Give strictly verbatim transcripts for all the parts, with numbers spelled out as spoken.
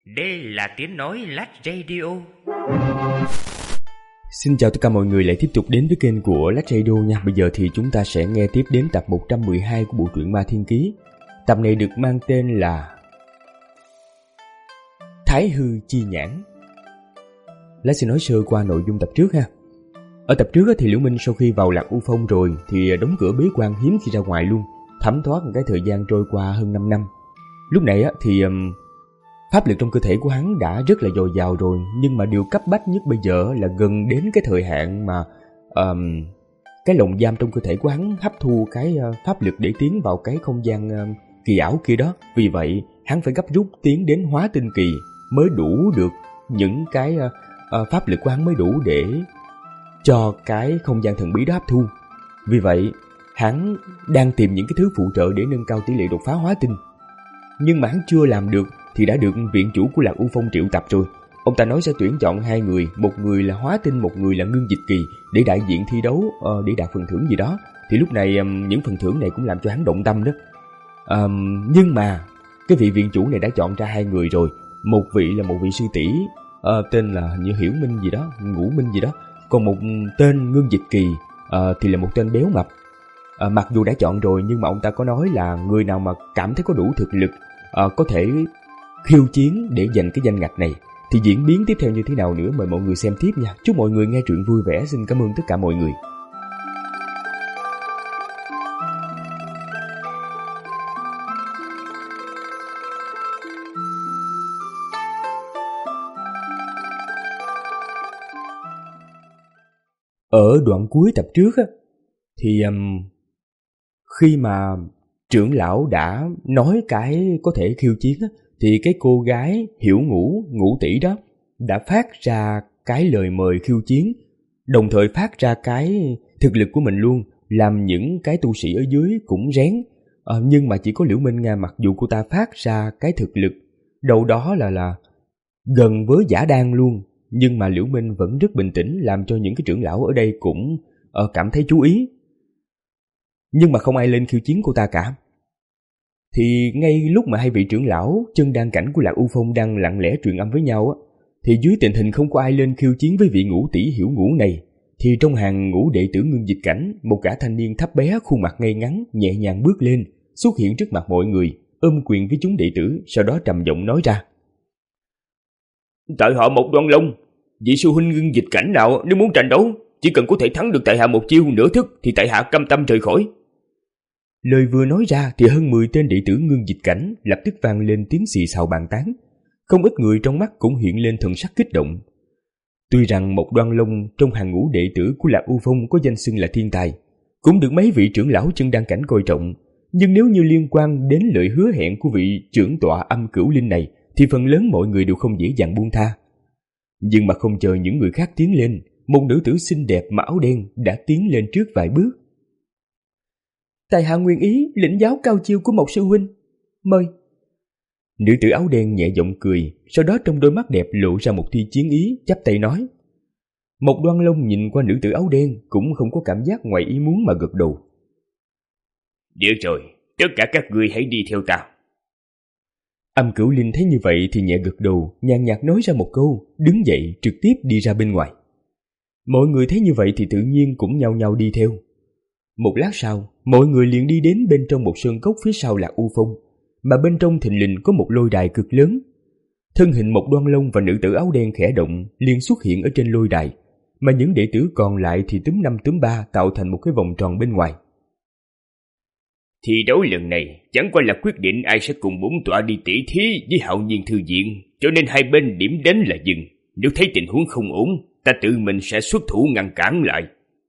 Đây là tiếng nói Lách Radio. Xin chào tất cả mọi người lại tiếp tục đến với kênh của Lách Radio nha. Bây giờ thì chúng ta sẽ nghe tiếp đến tập một trăm mười hai của bộ truyện Ma Thiên Ký. Tập này được mang tên là Thái Hư Chi Nhãn. Lách sẽ nói sơ qua nội dung tập trước ha. Ở tập trước thì Liễu Minh sau khi vào Lạc U Phong rồi thì đóng cửa bế quan hiếm khi ra ngoài luôn, thấm thoát một cái thời gian trôi qua hơn năm năm. Lúc này thì pháp lực trong cơ thể của hắn đã rất là dồi dào rồi, nhưng mà điều cấp bách nhất bây giờ là gần đến cái thời hạn mà um, cái lồng giam trong cơ thể của hắn hấp thu cái uh, pháp lực để tiến vào cái không gian uh, kỳ ảo kia đó. Vì vậy hắn phải gấp rút tiến đến hóa tinh kỳ mới đủ được những cái uh, uh, pháp lực của hắn mới đủ để cho cái không gian thần bí đó hấp thu. Vì vậy hắn đang tìm những cái thứ phụ trợ để nâng cao tỷ lệ đột phá hóa tinh, nhưng mà hắn chưa làm được thì đã được viện chủ của Lạc U Phong triệu tập rồi. Ông ta nói sẽ tuyển chọn hai người, một người là hóa tinh, một người là ngưng dịch kỳ, để đại diện thi đấu, uh, để đạt phần thưởng gì đó. Thì lúc này um, những phần thưởng này cũng làm cho hắn động tâm đó. Um, nhưng mà cái vị viện chủ này đã chọn ra hai người rồi. Một vị là một vị sư tỷ uh, tên là như Hiểu Minh gì đó, Ngũ Minh gì đó. Còn một tên ngưng dịch kỳ uh, thì là một tên béo mập. uh, Mặc dù đã chọn rồi nhưng mà ông ta có nói là người nào mà cảm thấy có đủ thực lực uh, có thể khiêu chiến để giành cái danh ngạch này thì diễn biến tiếp theo như thế nào nữa mời mọi người xem tiếp nha. Chúc mọi người nghe truyện vui vẻ. Xin cảm ơn tất cả mọi người. Ở đoạn cuối tập trước á, thì um, khi mà trưởng lão đã nói cái có thể khiêu chiến á, thì cái cô gái Hiểu Ngũ, Ngũ tỷ đó đã phát ra cái lời mời khiêu chiến, đồng thời phát ra cái thực lực của mình luôn, làm những cái tu sĩ ở dưới cũng rén. À, nhưng mà chỉ có Liễu Minh Nga, mặc dù cô ta phát ra cái thực lực đâu đó là là gần với giả đan luôn, nhưng mà Liễu Minh vẫn rất bình tĩnh, làm cho những cái trưởng lão ở đây cũng uh, cảm thấy chú ý. Nhưng mà không ai lên khiêu chiến cô ta cả. Thì ngay lúc mà hai vị trưởng lão chân đan cảnh của Lạc U Phong đang lặng lẽ truyền âm với nhau á, thì dưới tình hình không có ai lên khiêu chiến với vị Ngũ tỷ Hiểu Ngũ này, thì trong hàng ngũ đệ tử ngưng dịch cảnh, một gã thanh niên thấp bé, khuôn mặt ngay ngắn, nhẹ nhàng bước lên, xuất hiện trước mặt mọi người, ôm quyền với chúng đệ tử, sau đó trầm giọng nói ra: Tại hạ Một Đoan Long, vị sư huynh ngưng dịch cảnh nào nếu muốn tranh đấu, chỉ cần có thể thắng được tại hạ một chiêu nửa thức thì tại hạ cam tâm rời khỏi. Lời vừa nói ra thì hơn mười tên đệ tử ngưng dịch cảnh lập tức vang lên tiếng xì xào bàn tán. Không ít người trong mắt cũng hiện lên thần sắc kích động. Tuy rằng Một Đoan Long trong hàng ngũ đệ tử của Lạc U Phong có danh xưng là thiên tài, cũng được mấy vị trưởng lão chân đan cảnh coi trọng, nhưng nếu như liên quan đến lời hứa hẹn của vị trưởng tọa Âm Cửu Linh này thì phần lớn mọi người đều không dễ dàng buông tha. Nhưng mà không chờ những người khác tiến lên, một nữ tử xinh đẹp mặc áo đen đã tiến lên trước vài bước. Tại hạ nguyện ý lĩnh giáo cao chiêu của Một sư huynh, mời. Nữ tử áo đen nhẹ giọng cười, sau đó trong đôi mắt đẹp lộ ra một tia chiến ý, chắp tay nói. Một Đoan Long nhìn qua nữ tử áo đen cũng không có cảm giác ngoài ý muốn mà gật đầu. Được rồi, tất cả các ngươi hãy đi theo ta. Âm Cửu Linh thấy như vậy thì nhẹ gật đầu, nhàn nhạt nói ra một câu, đứng dậy trực tiếp đi ra bên ngoài. Mọi người thấy như vậy thì tự nhiên cũng nhao nhao đi theo. Một lát sau, mọi người liền đi đến bên trong một sơn cốc phía sau Lạc U Phong, mà bên trong thình lình có một lôi đài cực lớn. Thân hình Một Đoan Long và nữ tử áo đen khẽ động liền xuất hiện ở trên lôi đài, mà những đệ tử còn lại thì túm năm túm ba tạo thành một cái vòng tròn bên ngoài. Thi đấu lần này chẳng qua là quyết định ai sẽ cùng bổn tọa đi tỉ thí với Hạo Nhiên thư viện, cho nên hai bên điểm đến là dừng. Nếu thấy tình huống không ổn, ta tự mình sẽ xuất thủ ngăn cản lại.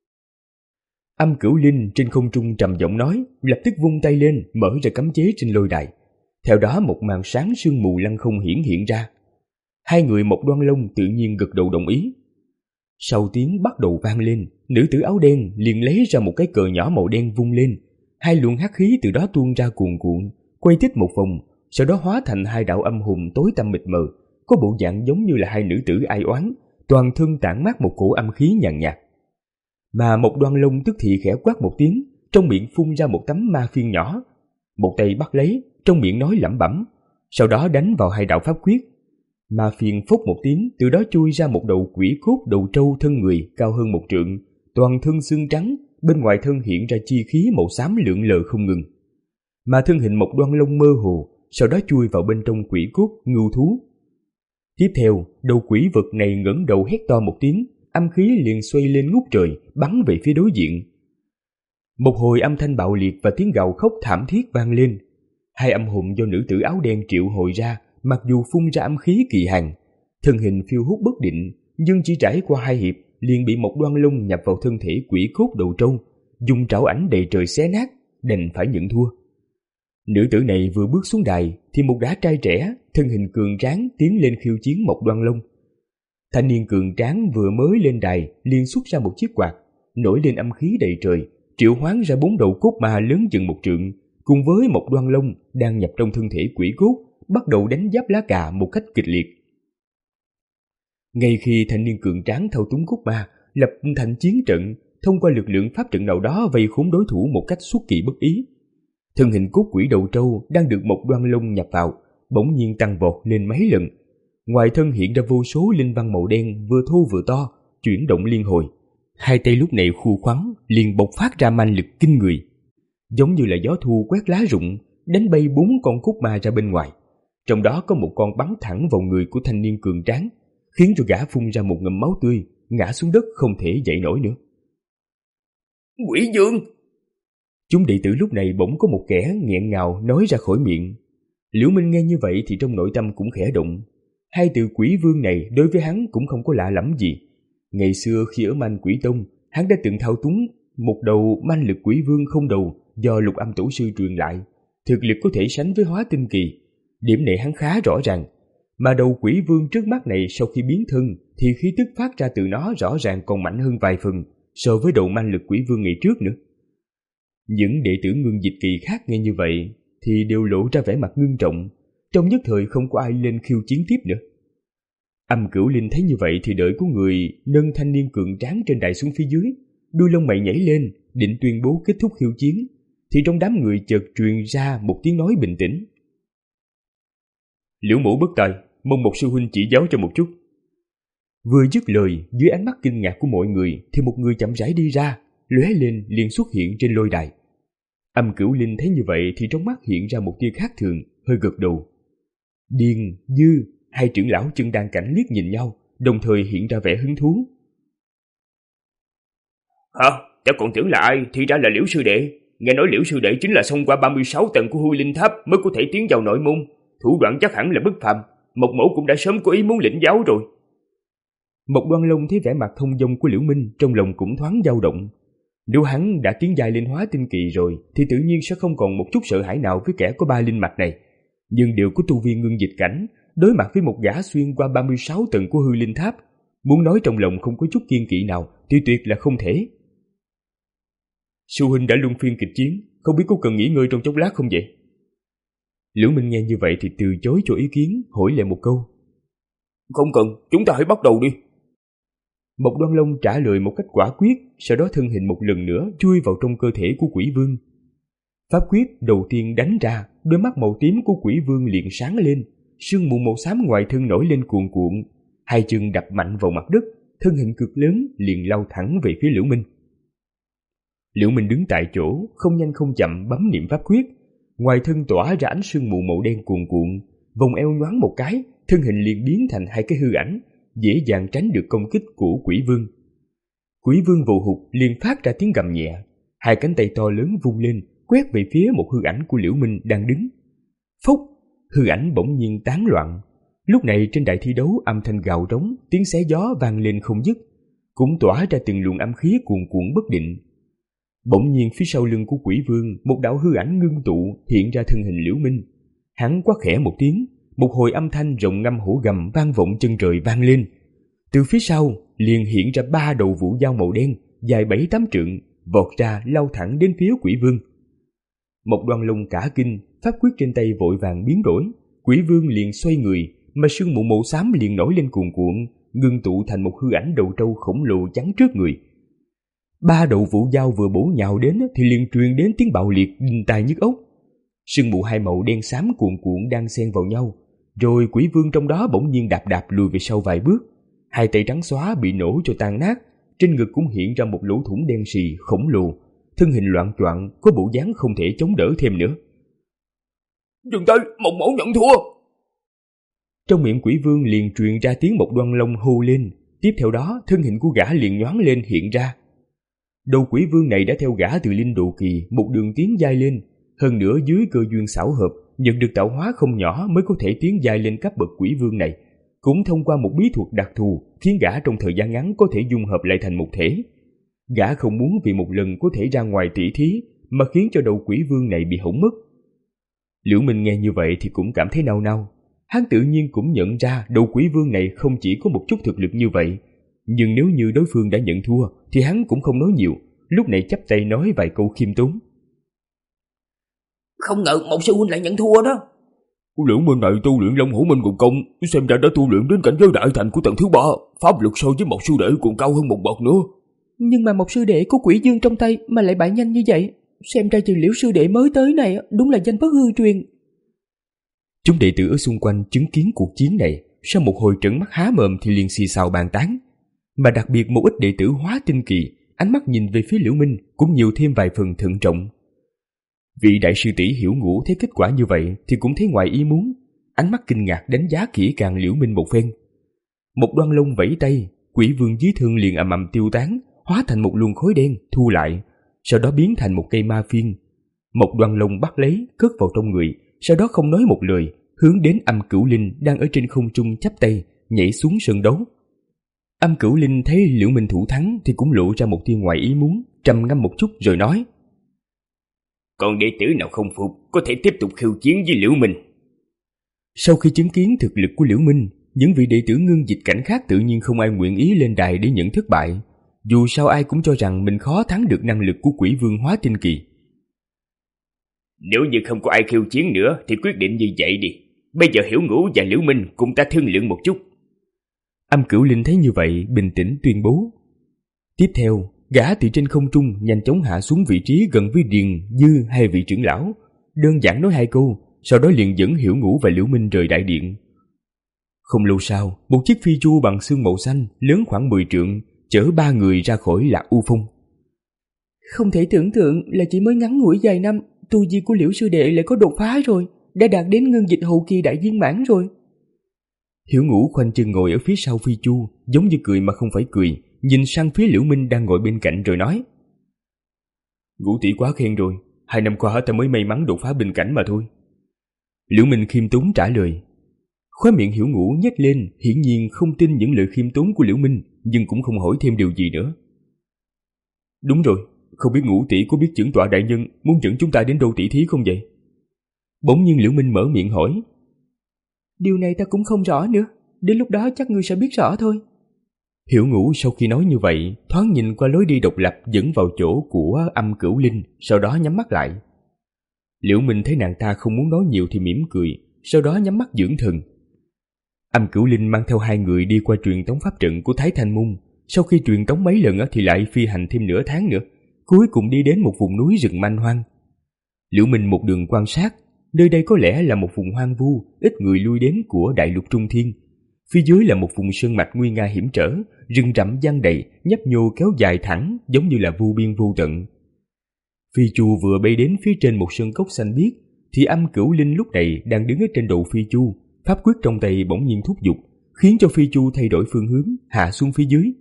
Âm Cửu Linh trên không trung trầm giọng nói, lập tức vung tay lên mở ra cấm chế trên lôi đài. Theo đó một màn sáng sương mù lăng không hiển hiện ra. Hai người Một Đoan Long tự nhiên gật đầu đồng ý. Sau tiếng bắt đầu vang lên, nữ tử áo đen liền lấy ra một cái cờ nhỏ màu đen vung lên. Hai luồng hắc khí từ đó tuôn ra cuồn cuộn, quay tít một vòng, sau đó hóa thành hai đạo âm hồn tối tăm mịt mờ, có bộ dạng giống như là hai nữ tử ai oán, toàn thân tản mát một cổ âm khí nhàn nhạt. Mà Một Đoan Long tức thì khẽ quát một tiếng, trong miệng phun ra một tấm ma phiên nhỏ, một tay bắt lấy, trong miệng nói lẩm bẩm, sau đó đánh vào hai đạo pháp quyết. mà phiền phốc một tiếng, từ đó chui ra một đầu quỷ cốt đầu trâu thân người cao hơn một trượng, toàn thân xương trắng, bên ngoài thân hiện ra chi khí màu xám lượn lờ không ngừng. Mà thân hình một đoan lông mơ hồ, sau đó chui vào bên trong quỷ cốt ngưu thú. Tiếp theo, đầu quỷ vật này ngẩng đầu hét to một tiếng, âm khí liền xoay lên ngút trời, bắn về phía đối diện. Một hồi âm thanh bạo liệt và tiếng gào khóc thảm thiết vang lên. Hai âm hồn do nữ tử áo đen triệu hồi ra, mặc dù phun ra âm khí kỳ hàn, thân hình phiêu hút bất định, nhưng chỉ trải qua hai hiệp liền bị một đoan lông nhập vào thân thể quỷ cốt đầu trâu, dùng trảo ảnh đầy trời xé nát, đành phải nhận thua. Nữ tử này vừa bước xuống đài thì một gã trai trẻ, thân hình cường tráng tiến lên khiêu chiến một đoan lông. Thanh niên cường tráng vừa mới lên đài liền xuất ra một chiếc quạt, nổi lên âm khí đầy trời, triệu hoán ra bốn đầu cốt ma lớn chừng một trượng, cùng với một đoan lông đang nhập trong thân thể quỷ cốt, bắt đầu đánh giáp lá cà một cách kịch liệt. Ngay khi thanh niên cường tráng thao túng cốt ma lập thành chiến trận, thông qua lực lượng pháp trận nào đó vây khốn đối thủ một cách xuất kỳ bất ý, thân hình cốt quỷ đầu trâu đang được một đoan lông nhập vào bỗng nhiên tăng vọt lên mấy lần. Ngoài thân hiện ra vô số linh văn màu đen vừa thô vừa to, chuyển động liên hồi. Hai tay lúc này khu khoắn liền bộc phát ra manh lực kinh người, giống như là gió thu quét lá rụng, đánh bay bốn con cốt ma ra bên ngoài. Trong đó có một con bắn thẳng vào người của thanh niên cường tráng, khiến cho gã phun ra một ngụm máu tươi, ngã xuống đất không thể dậy nổi nữa. Quỷ vương! Chúng đệ tử lúc này bỗng có một kẻ nghẹn ngào nói ra khỏi miệng. Liễu Minh nghe như vậy thì trong nội tâm cũng khẽ động. Hai từ quỷ vương này đối với hắn cũng không có lạ lẫm gì. Ngày xưa khi ở Manh Quỷ Tông, hắn đã từng thao túng một đầu manh lực quỷ vương không đầu do Lục Âm Tổ sư truyền lại, thực lực có thể sánh với Hóa Tinh Kỳ. Điểm này hắn khá rõ ràng. Mà đầu quỷ vương trước mắt này sau khi biến thân thì khí tức phát ra từ nó rõ ràng còn mạnh hơn vài phần so với đầu manh lực quỷ vương ngày trước nữa. Những đệ tử Ngưng Dịch Kỳ khác nghe như vậy thì đều lộ ra vẻ mặt ngưng trọng, trong nhất thời không có ai lên khiêu chiến tiếp nữa. Âm Cửu Linh thấy như vậy thì đợi có người nâng thanh niên cường tráng trên đài xuống phía dưới, đuôi lông mày nhảy lên định tuyên bố kết thúc khiêu chiến, thì trong đám người chợt truyền ra một tiếng nói bình tĩnh. Liễu mỗ bất tài, mong một sư huynh chỉ giáo cho một chút. Vừa dứt lời, dưới ánh mắt kinh ngạc của mọi người thì một người chậm rãi đi ra, lóe lên liền xuất hiện trên lôi đài. Âm Cửu Linh thấy như vậy thì trong mắt hiện ra một tia khác thường, hơi gật đầu. Điền, Dư, hai trưởng lão chân đan cảnh liếc nhìn nhau, đồng thời hiện ra vẻ hứng thú. Hả? Cháu còn tưởng là ai, thì ra là Liễu sư đệ. Nghe nói Liễu sư đệ chính là xông qua ba mươi sáu tầng của Hư Linh Tháp mới có thể tiến vào nội môn, thủ đoạn chắc hẳn là bất phàm. Mộc mẫu cũng đã sớm có ý muốn lĩnh giáo rồi. Một Đoan Long thấy vẻ mặt thông dong của Liễu Minh, trong lòng cũng thoáng dao động. Nếu hắn đã tiến giai lên Hóa Tinh Kỳ rồi thì tự nhiên sẽ không còn một chút sợ hãi nào với kẻ có ba linh mạch này. Nhưng đều có tu vi ngưng dịch cảnh, đối mặt với một gã xuyên qua ba mươi sáu tầng của Hư Linh Tháp, muốn nói trong lòng không có chút kiên kỵ nào thì tuyệt là không thể. Sư huynh đã luân phiên kịch chiến, không biết có cần nghỉ ngơi trong chốc lát không vậy? Liễu Minh nghe như vậy thì từ chối cho ý kiến, hỏi lại một câu. Không cần, chúng ta hãy bắt đầu đi. Một Đoan Long trả lời một cách quả quyết, sau đó thân hình một lần nữa chui vào trong cơ thể của quỷ vương. Pháp quyết đầu tiên đánh ra, đôi mắt màu tím của quỷ vương liền sáng lên, sương mù màu xám ngoài thân nổi lên cuồn cuộn, hai chân đập mạnh vào mặt đất, thân hình cực lớn liền lao thẳng về phía Liễu Minh. Liễu Minh đứng tại chỗ, không nhanh không chậm bấm niệm pháp quyết, ngoài thân tỏa ra ánh sương mù màu đen cuồn cuộn, vòng eo nhoáng một cái, thân hình liền biến thành hai cái hư ảnh, dễ dàng tránh được công kích của quỷ vương. Quỷ vương vồ hụt liền phát ra tiếng gầm nhẹ, hai cánh tay to lớn vung lên, quét về phía một hư ảnh của Liễu Minh đang đứng. Phốc, hư ảnh bỗng nhiên tán loạn. Lúc này trên đài thi đấu âm thanh gào trống, tiếng xé gió vang lên không dứt, cũng tỏa ra từng luồng âm khí cuồn cuộn bất định. Bỗng nhiên phía sau lưng của quỷ vương, một đạo hư ảnh ngưng tụ hiện ra thân hình Liễu Minh. Hắn quát khẽ một tiếng, một hồi âm thanh rồng ngâm hổ gầm vang vọng chân trời vang lên. Từ phía sau liền hiện ra ba đầu vũ dao màu đen dài bảy tám trượng, vọt ra lao thẳng đến phía quỷ vương. Một Đoan Long cả kinh, pháp quyết trên tay vội vàng biến đổi, quỷ vương liền xoay người, mà sương mù màu xám liền nổi lên cuồn cuộn, ngưng tụ thành một hư ảnh đầu trâu khổng lồ chắn trước người. Ba đầu vũ dao vừa bổ nhào đến thì liền truyền đến tiếng bạo liệt đinh tai nhức óc. Sương mù hai màu đen xám cuồn cuộn đang xen vào nhau, rồi quỷ vương trong đó bỗng nhiên đạp đạp lùi về sau vài bước. Hai tay trắng xóa bị nổ cho tan nát, trên ngực cũng hiện ra một lỗ thủng đen sì khổng lồ, thân hình loạng choạng, có bộ dáng không thể chống đỡ thêm nữa. Dừng tay, Mộc Mẫu nhận thua. Trong miệng quỷ vương liền truyền ra tiếng Mộc Đoan Long hô lên, tiếp theo đó thân hình của gã liền nhoáng lên hiện ra. Đầu quỷ vương này đã theo gã từ linh độ kỳ một đường tiến giai lên, hơn nữa dưới cơ duyên xảo hợp nhận được tạo hóa không nhỏ mới có thể tiến giai lên cấp bậc quỷ vương này, cũng thông qua một bí thuật đặc thù khiến gã trong thời gian ngắn có thể dung hợp lại thành một thể. Gã không muốn vì một lần có thể ra ngoài tỷ thí mà khiến cho đầu quỷ vương này bị hỏng mất. Liễu Minh nghe như vậy thì cũng cảm thấy nao nao. Hắn tự nhiên cũng nhận ra đầu quỷ vương này không chỉ có một chút thực lực như vậy, nhưng nếu như đối phương đã nhận thua thì hắn cũng không nói nhiều, lúc này chắp tay nói vài câu khiêm tốn. Không ngờ Mộc sư huynh lại nhận thua đó. Liễu Minh này tu luyện Long Hổ Minh Quần Công, xem ra đã tu luyện đến cảnh giới đại thành của tầng thứ ba, pháp lực so với Mộc sư đệ còn cao hơn một bậc nữa. Nhưng mà Mộc sư đệ có quỷ dương trong tay mà lại bại nhanh như vậy, xem ra từ Liễu sư đệ mới tới này đúng là danh bất hư truyền. Chúng đệ tử ở xung quanh chứng kiến cuộc chiến này, sau một hồi trợn mắt há mồm thì liền xì xào bàn tán. Mà đặc biệt một ít đệ tử hóa tinh kỳ, ánh mắt nhìn về phía Liễu Minh cũng nhiều thêm vài phần thận trọng. Vị đại sư tỷ Hiểu Ngũ thấy kết quả như vậy thì cũng thấy ngoài ý muốn, ánh mắt kinh ngạc đánh giá kỹ càng Liễu Minh một phen. Một Đoan Long vẫy tay, quỷ vương dưới thân liền ầm ầm tiêu tán, hóa thành một luồng khói đen thu lại, sau đó biến thành một cây ma phiên. Một Đoan Long bắt lấy, cất vào trong người, sau đó không nói một lời, hướng đến Âm Cửu Linh đang ở trên không trung chắp tay, nhảy xuống sân đấu. Âm Cửu Linh thấy Liễu Minh thủ thắng thì cũng lộ ra một tia ngoài ý muốn, trầm ngâm một chút rồi nói: Còn đệ tử nào không phục có thể tiếp tục khiêu chiến với Liễu Minh. Sau khi chứng kiến thực lực của Liễu Minh, những vị đệ tử ngưng dịch cảnh khác tự nhiên không ai nguyện ý lên đài để nhận thất bại. Dù sao ai cũng cho rằng mình khó thắng được năng lực của quỷ vương hóa tinh kỳ. Nếu như không có ai khiêu chiến nữa thì quyết định như vậy đi. Bây giờ Hiểu Ngũ và Liễu Minh cùng ta thương lượng một chút. Âm Cửu Linh thấy như vậy bình tĩnh tuyên bố. Tiếp theo, gã từ trên không trung nhanh chóng hạ xuống vị trí gần với Điền, Dư hai vị trưởng lão, đơn giản nói hai câu, sau đó liền dẫn Hiểu Ngũ và Liễu Minh rời đại điện. Không lâu sau, một chiếc phi chu bằng xương màu xanh lớn khoảng mười trượng chở ba người ra khỏi Lạc U Phong. Không thể tưởng tượng là chỉ mới ngắn ngủi vài năm, tu vi của Liễu sư đệ lại có đột phá rồi, đã đạt đến ngưng dịch hậu kỳ đại viên mãn rồi. Hiểu Ngũ khoanh chân ngồi ở phía sau phi chu, giống như cười mà không phải cười, nhìn sang phía Liễu Minh đang ngồi bên cạnh rồi nói: Ngũ tỷ quá khen rồi, hai năm qua ta mới may mắn đột phá bình cảnh mà thôi. Liễu Minh khiêm tốn trả lời. Khóe miệng Hiểu Ngũ nhếch lên, hiển nhiên không tin những lời khiêm tốn của Liễu Minh, nhưng cũng không hỏi thêm điều gì nữa. Đúng rồi, không biết Ngũ tỷ có biết chưởng tọa đại nhân muốn dẫn chúng ta đến đâu tỷ thí không vậy? Bỗng nhiên Liễu Minh mở miệng hỏi. Điều này ta cũng không rõ nữa, đến lúc đó chắc ngươi sẽ biết rõ thôi. Hiểu Ngũ sau khi nói như vậy, thoáng nhìn qua lối đi độc lập dẫn vào chỗ của Âm Cửu Linh, sau đó nhắm mắt lại. Liễu Minh thấy nàng ta không muốn nói nhiều thì mỉm cười, sau đó nhắm mắt dưỡng thần. Âm Cửu Linh mang theo hai người đi qua truyền tống pháp trận của Thái Thanh Môn, sau khi truyền tống mấy lần thì lại phi hành thêm nửa tháng nữa, cuối cùng đi đến một vùng núi rừng manh hoang. Liễu Minh một đường quan sát, nơi đây có lẽ là một vùng hoang vu, ít người lui đến của đại lục Trung Thiên. Phía dưới là một vùng sơn mạch nguy nga hiểm trở, rừng rậm giăng đầy, nhấp nhô kéo dài thẳng, giống như là vô biên vô tận. Phi chu vừa bay đến phía trên một sơn cốc xanh biếc, thì Âm Cửu Linh lúc này đang đứng ở trên đầu phi chu, pháp quyết trong tay bỗng nhiên thúc giục, khiến cho phi chu thay đổi phương hướng, hạ xuống phía dưới.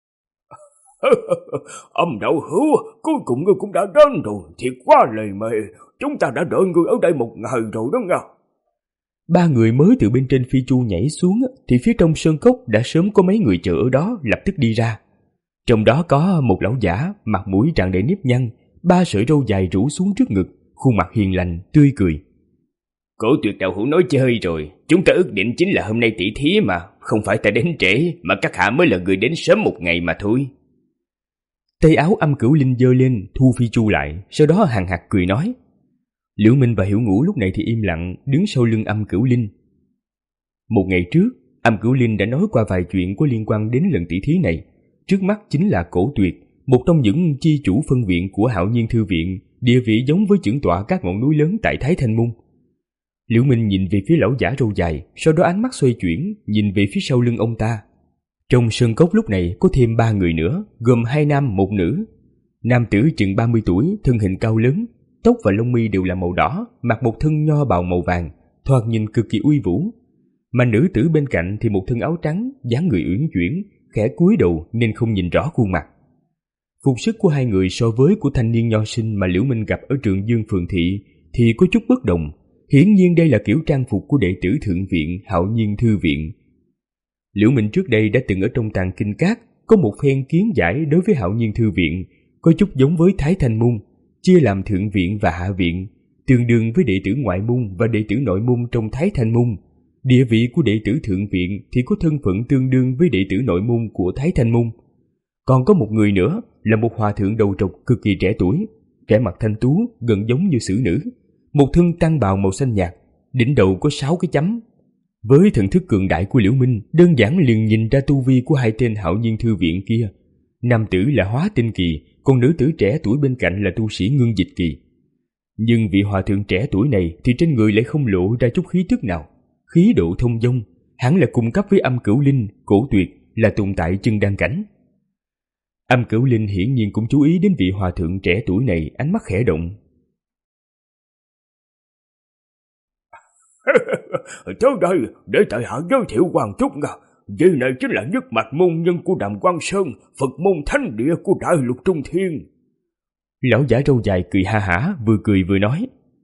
Âm đạo hữu, cuối cùng ngươi cũng đã đến rồi, thiệt quá lời mời, chúng ta đã đợi ngươi ở đây một ngày rồi đó nha. Ba người mới từ bên trên phi chu nhảy xuống thì phía trong sơn cốc đã sớm có mấy người chờ ở đó lập tức đi ra. Trong đó có một lão giả, mặt mũi tràn đầy nếp nhăn, ba sợi râu dài rủ xuống trước ngực, khuôn mặt hiền lành, tươi cười. Cổ Tuyệt đạo hữu nói chơi rồi, chúng ta ước định chính là hôm nay tỷ thí mà, không phải ta đến trễ, mà các hạ mới là người đến sớm một ngày mà thôi. Tay áo Âm Cửu Linh giơ lên, thu phi chu lại, sau đó hằng hạc cười nói. Liễu Minh và Hiểu Ngũ lúc này thì im lặng, đứng sau lưng Âm Cửu Linh. Một ngày trước, Âm Cửu Linh đã nói qua vài chuyện có liên quan đến lần tỷ thí này. Trước mắt chính là Cổ Tuyệt, một trong những chi chủ phân viện của Hạo Nhiên Thư Viện, địa vị giống với chưởng tọa các ngọn núi lớn tại Thái Thanh Môn. Liễu Minh nhìn về phía lão giả râu dài, sau đó ánh mắt xoay chuyển, nhìn về phía sau lưng ông ta. Trong sân cốc lúc này có thêm ba người nữa, gồm hai nam một nữ. Nam tử chừng ba mươi tuổi, thân hình cao lớn, tóc và lông mi đều là màu đỏ, mặc một thân nho bào màu vàng, thoạt nhìn cực kỳ uy vũ. Mà nữ tử bên cạnh thì một thân áo trắng, dáng người uyển chuyển, khẽ cúi đầu nên không nhìn rõ khuôn mặt. Phục sức của hai người so với của thanh niên nho sinh mà Liễu Minh gặp ở Trường Dương phường thị thì có chút bất đồng. Hiển nhiên đây là kiểu trang phục của đệ tử thượng viện Hạo Nhiên thư viện. Liễu Minh trước đây đã từng ở trong Tàng Kinh Các có một phen kiến giải đối với Hạo Nhiên thư viện, có chút giống với Thái Thanh môn, chia làm thượng viện và hạ viện, tương đương với đệ tử ngoại môn và đệ tử nội môn trong Thái Thanh môn. Địa vị của đệ tử thượng viện thì có thân phận tương đương với đệ tử nội môn của Thái Thanh môn. Còn có một người nữa là một hòa thượng đầu trọc cực kỳ trẻ tuổi, vẻ mặt thanh tú gần giống như xử nữ, một thân tăng bào màu xanh nhạt, đỉnh đầu có sáu cái chấm. Với thần thức cường đại của Liễu Minh, đơn giản liền nhìn ra tu vi của hai tên Hạo Nhiên thư viện kia. Nam tử là hóa tinh kỳ, còn nữ tử trẻ tuổi bên cạnh là tu sĩ ngưng dịch kỳ. Nhưng vị hòa thượng trẻ tuổi này thì trên người lại không lộ ra chút khí tức nào, khí độ thông dong, hẳn là cùng cấp với Âm Cửu Linh, Cổ Tuyệt, là tồn tại chân đan cảnh. Âm Cửu Linh hiển nhiên cũng chú ý đến vị hòa thượng trẻ tuổi này, ánh mắt khẽ động. Tới đây, để tại hạ giới thiệu hoàng chút nha. Vị này chính là nhất mạch môn nhân của Đàm Quang Sơn, Phật môn thánh địa của Đại Lục Trung Thiên. Lão giả râu dài cười ha hả, vừa cười vừa nói.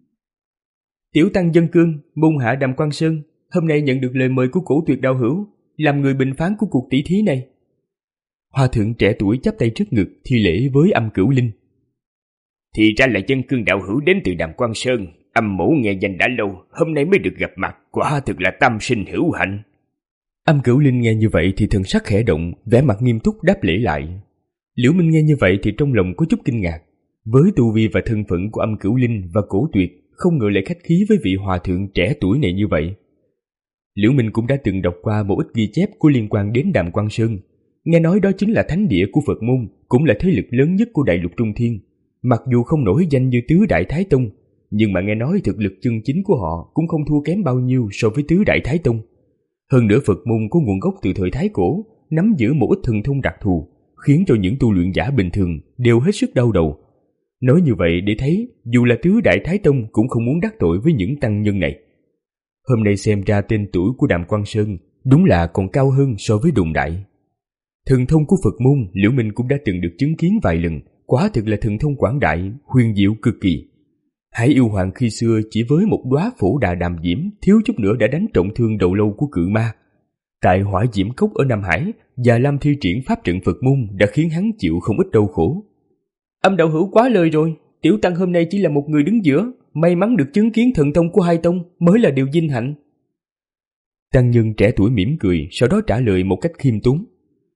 Tiểu tăng Dân Cương, môn hạ Đàm Quang Sơn, hôm nay nhận được lời mời của Cổ Tuyệt đạo hữu, làm người bình phán của cuộc tỷ thí này. Hòa thượng trẻ tuổi chắp tay trước ngực thi lễ với Âm Cửu Linh. Thì ra là Dân Cương đạo hữu đến từ Đàm Quang Sơn, Âm mỗ nghe danh đã lâu, hôm nay mới được gặp mặt, quả thực là tam sinh hữu hạnh. Âm Cửu Linh nghe như vậy thì thần sắc khẽ động, vẻ mặt nghiêm túc đáp lễ lại. Liễu Minh nghe như vậy thì trong lòng có chút kinh ngạc. Với tu vi và thân phận của Âm Cửu Linh và Cổ Tuyệt, không ngờ lại khách khí với vị hòa thượng trẻ tuổi này như vậy. Liễu Minh cũng đã từng đọc qua một ít ghi chép có liên quan đến Đàm Quang Sơn, nghe nói đó chính là thánh địa của Phật môn, cũng là thế lực lớn nhất của Đại Lục Trung Thiên. Mặc dù không nổi danh như Tứ Đại Thái Tông, nhưng mà nghe nói thực lực chân chính của họ cũng không thua kém bao nhiêu so với Tứ Đại Thái Tông. Hơn nữa Phật môn có nguồn gốc từ thời Thái Cổ, nắm giữ một ít thần thông đặc thù, khiến cho những tu luyện giả bình thường đều hết sức đau đầu. Nói như vậy để thấy, dù là Tứ Đại Thái Tông cũng không muốn đắc tội với những tăng nhân này. Hôm nay xem ra tên tuổi của Đàm Quang Sơn đúng là còn cao hơn so với đồn đại. Thần thông của Phật môn Liễu Minh cũng đã từng được chứng kiến vài lần, quả thực là thần thông quảng đại, huyền diệu cực kỳ. Hải yêu hoàng khi xưa chỉ với một đóa phổ đà đàm diễm thiếu chút nữa đã đánh trọng thương đầu lâu của cự ma. Tại hỏa diễm cốc ở Nam Hải, Già Lam thi triển pháp trận Phật môn đã khiến hắn chịu không ít đau khổ. Âm đạo hữu quá lời rồi, tiểu tăng hôm nay chỉ là một người đứng giữa, may mắn được chứng kiến thần thông của hai tông mới là điều vinh hạnh. Tăng nhân trẻ tuổi mỉm cười, sau đó trả lời một cách khiêm tốn.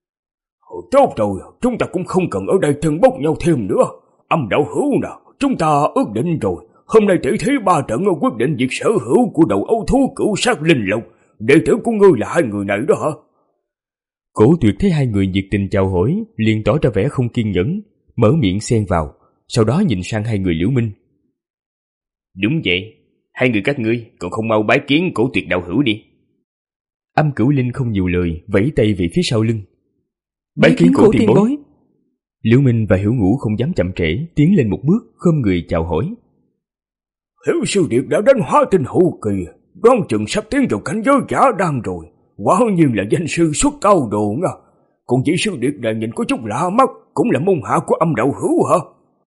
Tốt rồi, chúng ta cũng không cần ở đây thân bốc nhau thêm nữa. Âm đạo hữu nào, chúng ta ước định rồi, hôm nay tỷ thí ba trận quyết định việc sở hữu của đầu âu thú cửu sát linh lộc. Đệ tử của ngươi là hai người này đó hả? Cổ Tuyệt thấy hai người nhiệt tình chào hỏi, liền tỏ ra vẻ không kiên nhẫn, mở miệng xen vào, sau đó nhìn sang hai người Liễu Minh. Đúng vậy, hai người các ngươi còn không mau bái kiến Cổ Tuyệt đạo hữu đi. Âm Cửu Linh không nhiều lời, vẫy tay về phía sau lưng. Bái kiến Cổ tiền bối. Liễu Minh và Hiểu Ngũ không dám chậm trễ, tiến lên một bước, khom người chào hỏi. Hiểu sư điệt đã đánh hóa tinh hậu kỳ, đoán chừng sắp tiến vào cảnh giới giả đan rồi, quả nhiên là danh sư xuất cao đồ nha. Còn chỉ sư điệt này nhìn có chút lạ mắt, cũng là môn hạ của Âm đạo hữu hả?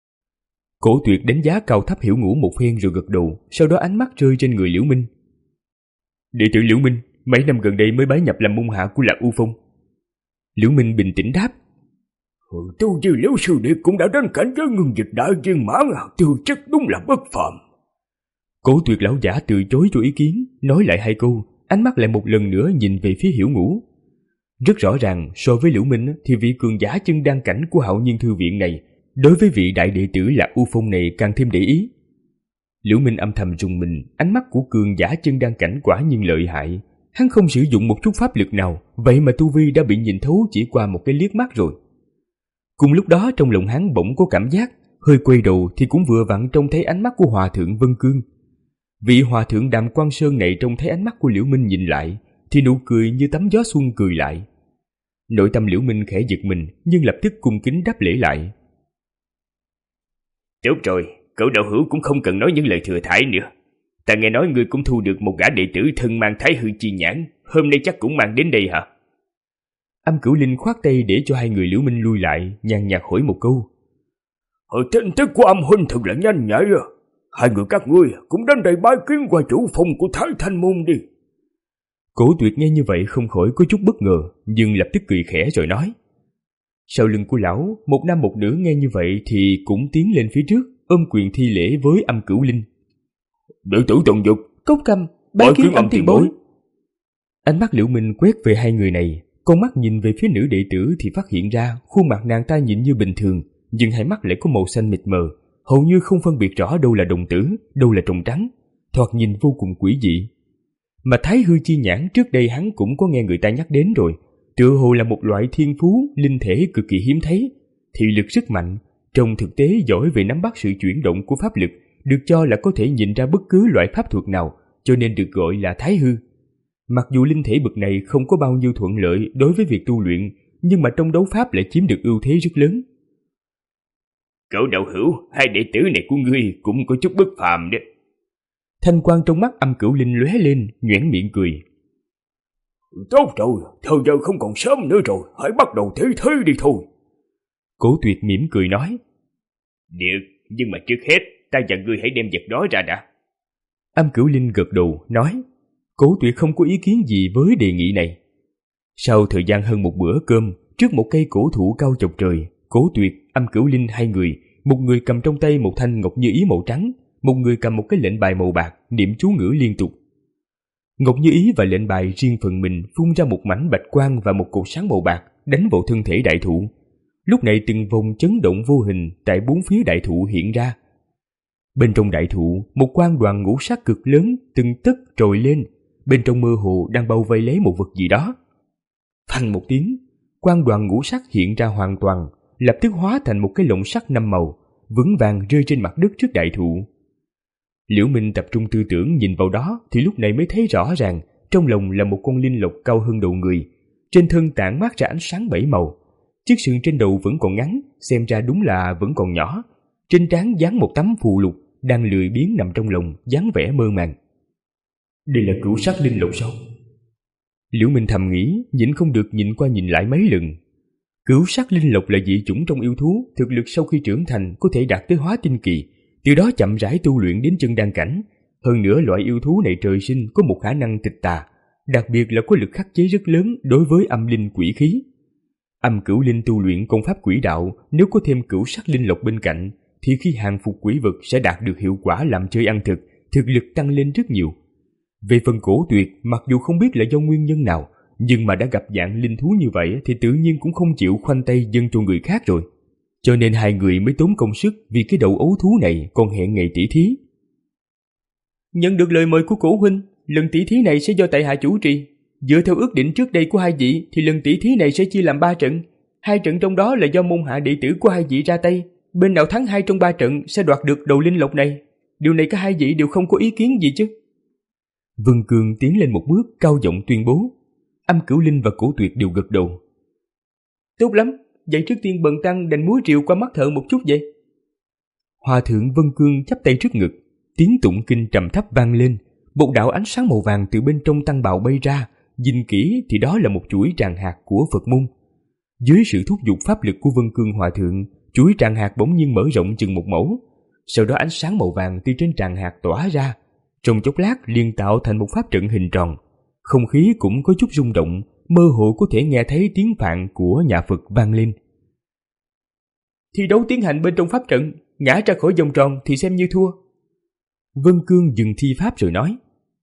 Cổ Tuyệt đánh giá cao thấp Hiểu Ngũ một phen rồi gật đầu, sau đó ánh mắt rơi trên người Liễu Minh. Đệ tử Liễu Minh mấy năm gần đây mới bái nhập làm môn hạ của Lạc U Phong. Liễu Minh bình tĩnh đáp. Ừ, tu vi Liễu sư điệt cũng đã đến cảnh giới ngưng dịch đại viên mãn, tư chất đúng là bất phàm. Cổ Tuyệt lão giả từ chối cho ý kiến, nói lại hai câu, ánh mắt lại một lần nữa nhìn về phía Hiểu Ngũ. Rất rõ ràng, so với Liễu Minh thì vị cường giả chân đan cảnh của Hạo Nhiên thư viện này đối với vị đại đệ tử Lạc U Phong này càng thêm để ý. Liễu Minh âm thầm rùng mình, ánh mắt của cường giả chân đan cảnh quả nhiên lợi hại. Hắn không sử dụng một chút pháp lực nào, vậy mà tu vi đã bị nhìn thấu chỉ qua một cái liếc mắt rồi. Cùng lúc đó trong lòng hắn bỗng có cảm giác, hơi quay đầu thì cũng vừa vặn trông thấy ánh mắt của Hòa thượng Vân Cương. Vị hòa thượng Đàm Quang Sơn này trông thấy ánh mắt của Liễu Minh nhìn lại, thì nụ cười như tắm gió xuân cười lại. Nội tâm Liễu Minh khẽ giật mình, nhưng lập tức cung kính đáp lễ lại. Tốt rồi, cậu đạo hữu cũng không cần nói những lời thừa thãi nữa. Ta nghe nói ngươi cũng thu được một gã đệ tử thân mang Thái Hư chi nhãn, hôm nay chắc cũng mang đến đây hả? Âm Cửu Linh khoát tay để cho hai người Liễu Minh lui lại, nhàn nhạt hỏi một câu. Ờ, tin tức của âm huynh thật là nhanh nhạy à. Hai người các ngươi cũng đến đây bái kiến qua chủ phong của Thái Thanh Môn đi. Cổ Tuyệt nghe như vậy không khỏi có chút bất ngờ, nhưng lập tức cười khẽ rồi nói. Sau lưng của lão, một nam một nữ nghe như vậy thì cũng tiến lên phía trước, ôm quyền thi lễ với Âm Cửu Linh. Đệ tử Tần Dục, Cốc Cầm, bái kiến Âm tiền bối. Ánh mắt Liễu Minh quét về hai người này, con mắt nhìn về phía nữ đệ tử thì phát hiện ra khuôn mặt nàng ta nhìn như bình thường, nhưng hai mắt lại có màu xanh mịt mờ, hầu như không phân biệt rõ đâu là đồng tử, đâu là tròng trắng, thoạt nhìn vô cùng quỷ dị. Mà Thái Hư chi nhãn trước đây hắn cũng có nghe người ta nhắc đến rồi, tựa hồ là một loại thiên phú linh thể cực kỳ hiếm thấy, thị lực rất mạnh, trong thực tế giỏi về nắm bắt sự chuyển động của pháp lực, được cho là có thể nhìn ra bất cứ loại pháp thuật nào, cho nên được gọi là Thái Hư. Mặc dù linh thể bậc này không có bao nhiêu thuận lợi đối với việc tu luyện, nhưng mà trong đấu pháp lại chiếm được ưu thế rất lớn. Cậu đạo hữu, hai đệ tử này của ngươi cũng có chút bất phàm đấy. Thanh quang trong mắt Âm Cửu Linh lóe lên, nhoẻn miệng cười. Tốt rồi, thời giờ không còn sớm nữa rồi, hãy bắt đầu thế thế đi thôi. Cổ Tuyệt mỉm cười nói. Được, nhưng mà trước hết, ta và ngươi hãy đem vật đó ra đã. Âm Cửu Linh gật đầu, nói. Cổ Tuyệt không có ý kiến gì với đề nghị này. Sau thời gian hơn một bữa cơm, trước một cây cổ thụ cao chọc trời, Cổ Tuyệt, Âm Cửu Linh hai người, một người cầm trong tay một thanh ngọc như ý màu trắng, một người cầm một cái lệnh bài màu bạc, niệm chú ngữ liên tục. Ngọc như ý và lệnh bài riêng phần mình phun ra một mảnh bạch quang và một cột sáng màu bạc đánh vào thân thể đại thụ. Lúc này từng vòng chấn động vô hình tại bốn phía đại thụ hiện ra. Bên trong đại thụ, một quang đoàn ngũ sắc cực lớn từng tấc trồi lên, bên trong mơ hồ đang bao vây lấy một vật gì đó. Phanh một tiếng, quang đoàn ngũ sắc hiện ra hoàn toàn, lập tức hóa thành một cái lồng sắt năm màu, vững vàng rơi trên mặt đất trước đại thụ. Liễu Minh tập trung tư tưởng nhìn vào đó thì lúc này mới thấy rõ ràng trong lồng là một con linh lộc cao hơn đầu người, trên thân tản mát ra ánh sáng bảy màu. Chiếc sừng trên đầu vẫn còn ngắn, xem ra đúng là vẫn còn nhỏ. Trên trán dán một tấm phù lục, đang lười biếng nằm trong lồng, dáng vẻ mơ màng. Đây là cửu sắc linh lộc sao? Liễu Minh thầm nghĩ, nhịn không được nhìn qua nhìn lại mấy lần. Cửu sắc linh lộc là dị chủng trong yêu thú, thực lực sau khi trưởng thành có thể đạt tới hóa tinh kỳ, từ đó chậm rãi tu luyện đến chân đan cảnh. Hơn nữa loại yêu thú này trời sinh có một khả năng tịch tà, đặc biệt là có lực khắc chế rất lớn đối với âm linh quỷ khí. Âm Cửu Linh tu luyện công pháp quỷ đạo, nếu có thêm cửu sắc linh lộc bên cạnh, thì khi hàng phục quỷ vật sẽ đạt được hiệu quả làm chơi ăn thực, thực lực tăng lên rất nhiều. Về phần Cổ Tuyệt, mặc dù không biết là do nguyên nhân nào, nhưng mà đã gặp dạng linh thú như vậy thì tự nhiên cũng không chịu khoanh tay dâng cho người khác rồi. Cho nên hai người mới tốn công sức vì cái đầu ấu thú này còn hẹn ngày tỷ thí. Nhận được lời mời của Cổ huynh, lần tỷ thí này sẽ do tại hạ chủ trì. Dựa theo ước định trước đây của hai vị thì lần tỷ thí này sẽ chia làm ba trận. Hai trận trong đó là do môn hạ đệ tử của hai vị ra tay. Bên nào thắng hai trong ba trận sẽ đoạt được đầu linh lộc này. Điều này cả hai vị đều không có ý kiến gì chứ? Vân Cương tiến lên một bước, cao giọng tuyên bố. Âm Cửu Linh và Cổ Tuyệt đều gật đầu. Tốt lắm, vậy trước tiên bần tăng đành múa rìu qua mắt thợ một chút vậy. Hòa thượng Vân Cương chắp tay trước ngực, tiếng tụng kinh trầm thấp vang lên, một đạo ánh sáng màu vàng từ bên trong tăng bào bay ra, nhìn kỹ thì đó là một chuỗi tràng hạt của Phật môn. Dưới sự thúc giục pháp lực của Vân Cương Hòa thượng, chuỗi tràng hạt bỗng nhiên mở rộng chừng một mẫu, sau đó ánh sáng màu vàng từ trên tràng hạt tỏa ra, trong chốc lát liền tạo thành một pháp trận hình tròn. Không khí cũng có chút rung động, mơ hồ có thể nghe thấy tiếng phạn của nhà Phật vang lên. Thi đấu tiến hành bên trong pháp trận, ngã ra khỏi vòng tròn thì xem như thua. Vân Cương dừng thi pháp rồi nói.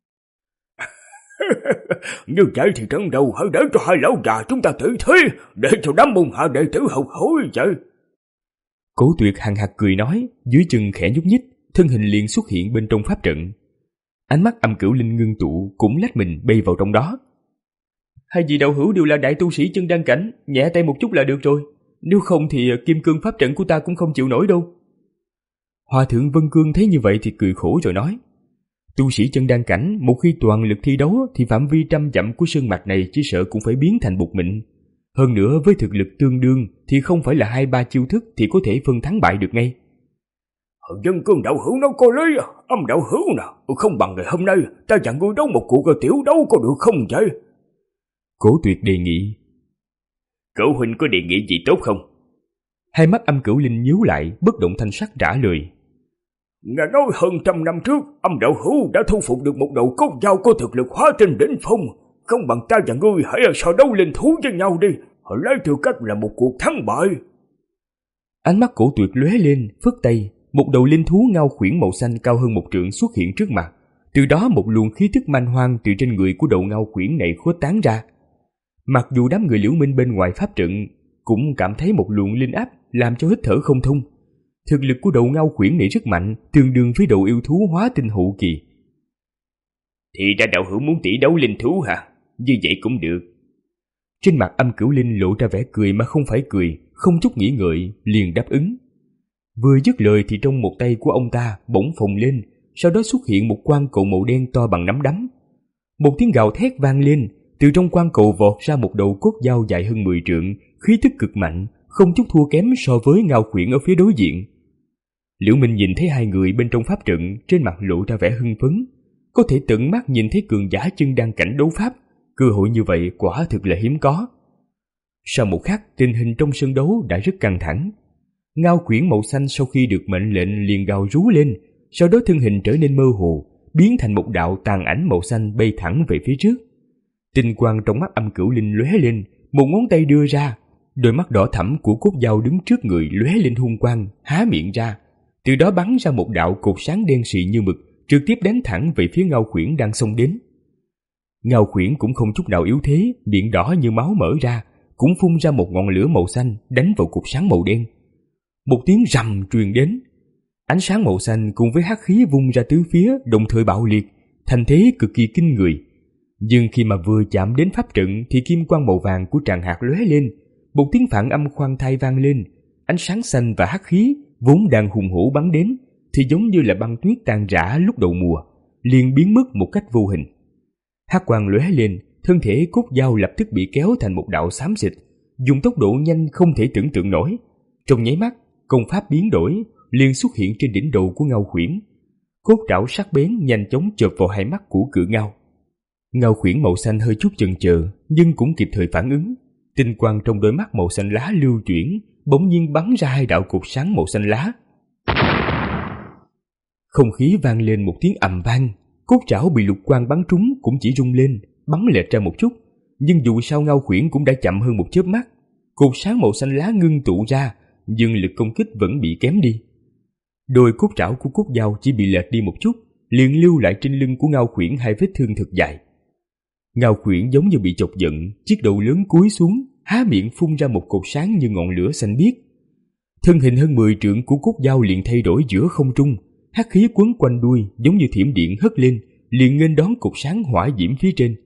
Như vậy thì trận đầu hãy để cho hai lão già chúng ta tỷ thí, để cho đám môn hạ đệ tử học hỏi vậy. Cổ Tuyệt hằng hặc cười nói, dưới chân khẽ nhúc nhích, thân hình liền xuất hiện bên trong pháp trận. Ánh mắt Âm Cửu Linh ngưng tụ cũng lách mình bay vào trong đó. Hai vị đạo hữu đều là đại tu sĩ chân đan cảnh, nhẹ tay một chút là được rồi. Nếu không thì kim cương pháp trận của ta cũng không chịu nổi đâu. Hòa thượng Vân Cương thấy như vậy thì cười khổ rồi nói. Tu sĩ chân đan cảnh một khi toàn lực thi đấu thì phạm vi trăm dặm của sơn mạch này chỉ sợ cũng phải biến thành bột mịn. Hơn nữa với thực lực tương đương thì không phải là hai ba chiêu thức thì có thể phân thắng bại được ngay. Dân cương đạo hữu nó có lý, âm đạo hữu nào, không bằng ngày hôm nay ta dặn ngươi đấu một cuộc tiểu đấu có được không vậy? Cổ Tuyệt đề nghị. Cửu huynh có đề nghị gì tốt không? Hai mắt Âm Cửu Linh nhíu lại, bất động thanh sắc trả lời. Nghe nói hơn trăm năm trước, âm đạo hữu đã thu phục được một đầu cốt dao có thực lực hóa tinh đỉnh phong. Không bằng ta và ngươi hãy so đấu linh thú với nhau đi, họ lấy tư cách là một cuộc thắng bại. Ánh mắt Cổ Tuyệt lóe lên, phất tay, một đầu linh thú ngao khuyển màu xanh cao hơn một trượng xuất hiện trước mặt. Từ đó một luồng khí tức man hoang từ trên người của đầu ngao khuyển này khuếch tán ra. Mặc dù đám người Liễu Minh bên ngoài pháp trận cũng cảm thấy một luồng linh áp làm cho hít thở không thông. Thực lực của đầu ngao khuyển này rất mạnh, tương đương với đầu yêu thú hóa tinh hậu kỳ. Thì ra đạo hữu muốn tỷ đấu linh thú hả? Như vậy cũng được. Trên mặt Âm Cửu Linh lộ ra vẻ cười mà không phải cười, không chút nghĩ ngợi, liền đáp ứng. Vừa dứt lời thì trong một tay của ông ta bỗng phồng lên, sau đó xuất hiện một quan cầu màu đen to bằng nắm đấm. Một tiếng gào thét vang lên, từ trong quan cầu vọt ra một đầu cốt dao dài hơn mười trượng, khí tức cực mạnh, không chút thua kém so với ngao khuyển ở phía đối diện. Liễu Minh nhìn thấy hai người bên trong pháp trận, trên mặt lộ ra vẻ hưng phấn. Có thể tận mắt nhìn thấy cường giả chân đan cảnh đấu pháp, cơ hội như vậy quả thực là hiếm có. Sau một khắc, tình hình trong sân đấu đã rất căng thẳng. Ngao khuyển màu xanh sau khi được mệnh lệnh liền gào rú lên, sau đó thân hình trở nên mơ hồ, biến thành một đạo tàn ảnh màu xanh bay thẳng về phía trước. Tinh quang trong mắt Âm Cửu Linh lóe lên, một ngón tay đưa ra, đôi mắt đỏ thẫm của cốt dao đứng trước người lóe lên hung quang, há miệng ra, từ đó bắn ra một đạo cột sáng đen xì như mực, trực tiếp đánh thẳng về phía ngao khuyển đang xông đến. Ngao khuyển cũng không chút nào yếu thế, miệng đỏ như máu mở ra, cũng phun ra một ngọn lửa màu xanh đánh vào cột sáng màu đen. Một tiếng rầm truyền đến, ánh sáng màu xanh cùng với hắc khí vung ra tứ phía đồng thời bạo liệt, thành thế cực kỳ kinh người. Nhưng khi mà vừa chạm đến pháp trận thì kim quang màu vàng của tràng hạt lóe lên, một tiếng phản âm khoan thai vang lên, ánh sáng xanh và hắc khí vốn đang hùng hổ bắn đến thì giống như là băng tuyết tan rã lúc đầu mùa, liền biến mất một cách vô hình. Hắc quang lóe lên, thân thể cốt dao lập tức bị kéo thành một đạo xám xịt, dùng tốc độ nhanh không thể tưởng tượng nổi. Trong nháy mắt, công pháp biến đổi, liền xuất hiện trên đỉnh đầu của ngao khuyển. Cốt trảo sắc bén nhanh chóng chộp vào hai mắt của cự ngao. Ngao khuyển màu xanh hơi chút chần chờ, nhưng cũng kịp thời phản ứng. Tinh quang trong đôi mắt màu xanh lá lưu chuyển, bỗng nhiên bắn ra hai đạo cột sáng màu xanh lá. Không khí vang lên một tiếng ầm vang, cốt trảo bị lục quang bắn trúng cũng chỉ rung lên, bắn lệch ra một chút, nhưng dù sao ngao khuyển cũng đã chậm hơn một chớp mắt. Cột sáng màu xanh lá ngưng tụ ra, nhưng lực công kích vẫn bị kém đi. Đôi cốt trảo của cốt dao chỉ bị lệch đi một chút, liền lưu lại trên lưng của ngao khuyển hai vết thương thật dài. Ngao khuyển giống như bị chọc giận, chiếc đầu lớn cúi xuống, há miệng phun ra một cột sáng như ngọn lửa xanh biếc. Thân hình hơn mười trượng của cốt dao liền thay đổi giữa không trung, hắc khí quấn quanh đuôi giống như thiểm điện hất lên, liền nghênh đón cột sáng hỏa diễm phía trên.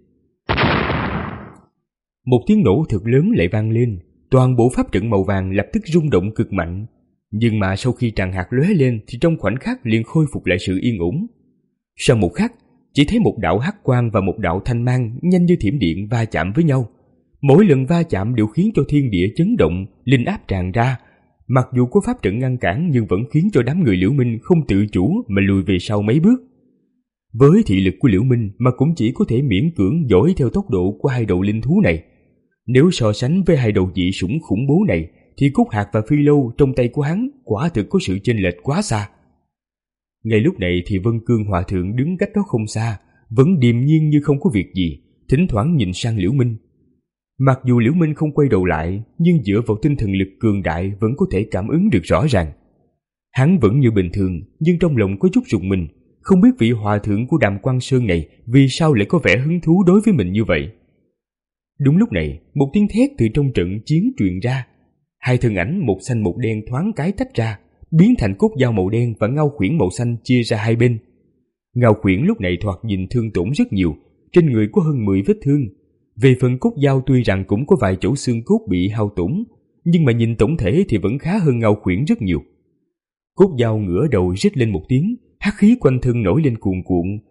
Một tiếng nổ thật lớn lại vang lên, toàn bộ pháp trận màu vàng lập tức rung động cực mạnh. Nhưng mà sau khi tràng hạt lóe lên thì trong khoảnh khắc liền khôi phục lại sự yên ổn. Sau một khắc, chỉ thấy một đạo hắc quang và một đạo thanh mang nhanh như thiểm điện va chạm với nhau. Mỗi lần va chạm đều khiến cho thiên địa chấn động, linh áp tràn ra. Mặc dù có pháp trận ngăn cản nhưng vẫn khiến cho đám người Liễu Minh không tự chủ mà lùi về sau mấy bước. Với thị lực của Liễu Minh mà cũng chỉ có thể miễn cưỡng dõi theo tốc độ của hai đầu linh thú này. Nếu so sánh với hai đầu dị sủng khủng bố này thì cốt hạt và phi lâu trong tay của hắn quả thực có sự chênh lệch quá xa. Ngay lúc này thì Vân Cương Hòa Thượng đứng cách đó không xa, vẫn điềm nhiên như không có việc gì, thỉnh thoảng nhìn sang Liễu Minh. Mặc dù Liễu Minh không quay đầu lại, nhưng dựa vào tinh thần lực cường đại vẫn có thể cảm ứng được rõ ràng. Hắn vẫn như bình thường, nhưng trong lòng có chút rùng mình, không biết vị hòa thượng của Đàm Quang Sơn này vì sao lại có vẻ hứng thú đối với mình như vậy. Đúng lúc này, một tiếng thét từ trong trận chiến truyền ra. Hai thân ảnh một xanh một đen thoáng cái tách ra, biến thành cốt dao màu đen và ngao khuyển màu xanh chia ra hai bên. Ngao khuyển lúc này thoạt nhìn thương tổn rất nhiều, trên người có hơn mười vết thương. Về phần cốt dao tuy rằng cũng có vài chỗ xương cốt bị hao tổn, nhưng mà nhìn tổng thể thì vẫn khá hơn ngao khuyển rất nhiều. Cốt dao ngửa đầu rít lên một tiếng, hắc khí quanh thân nổi lên cuồn cuộn,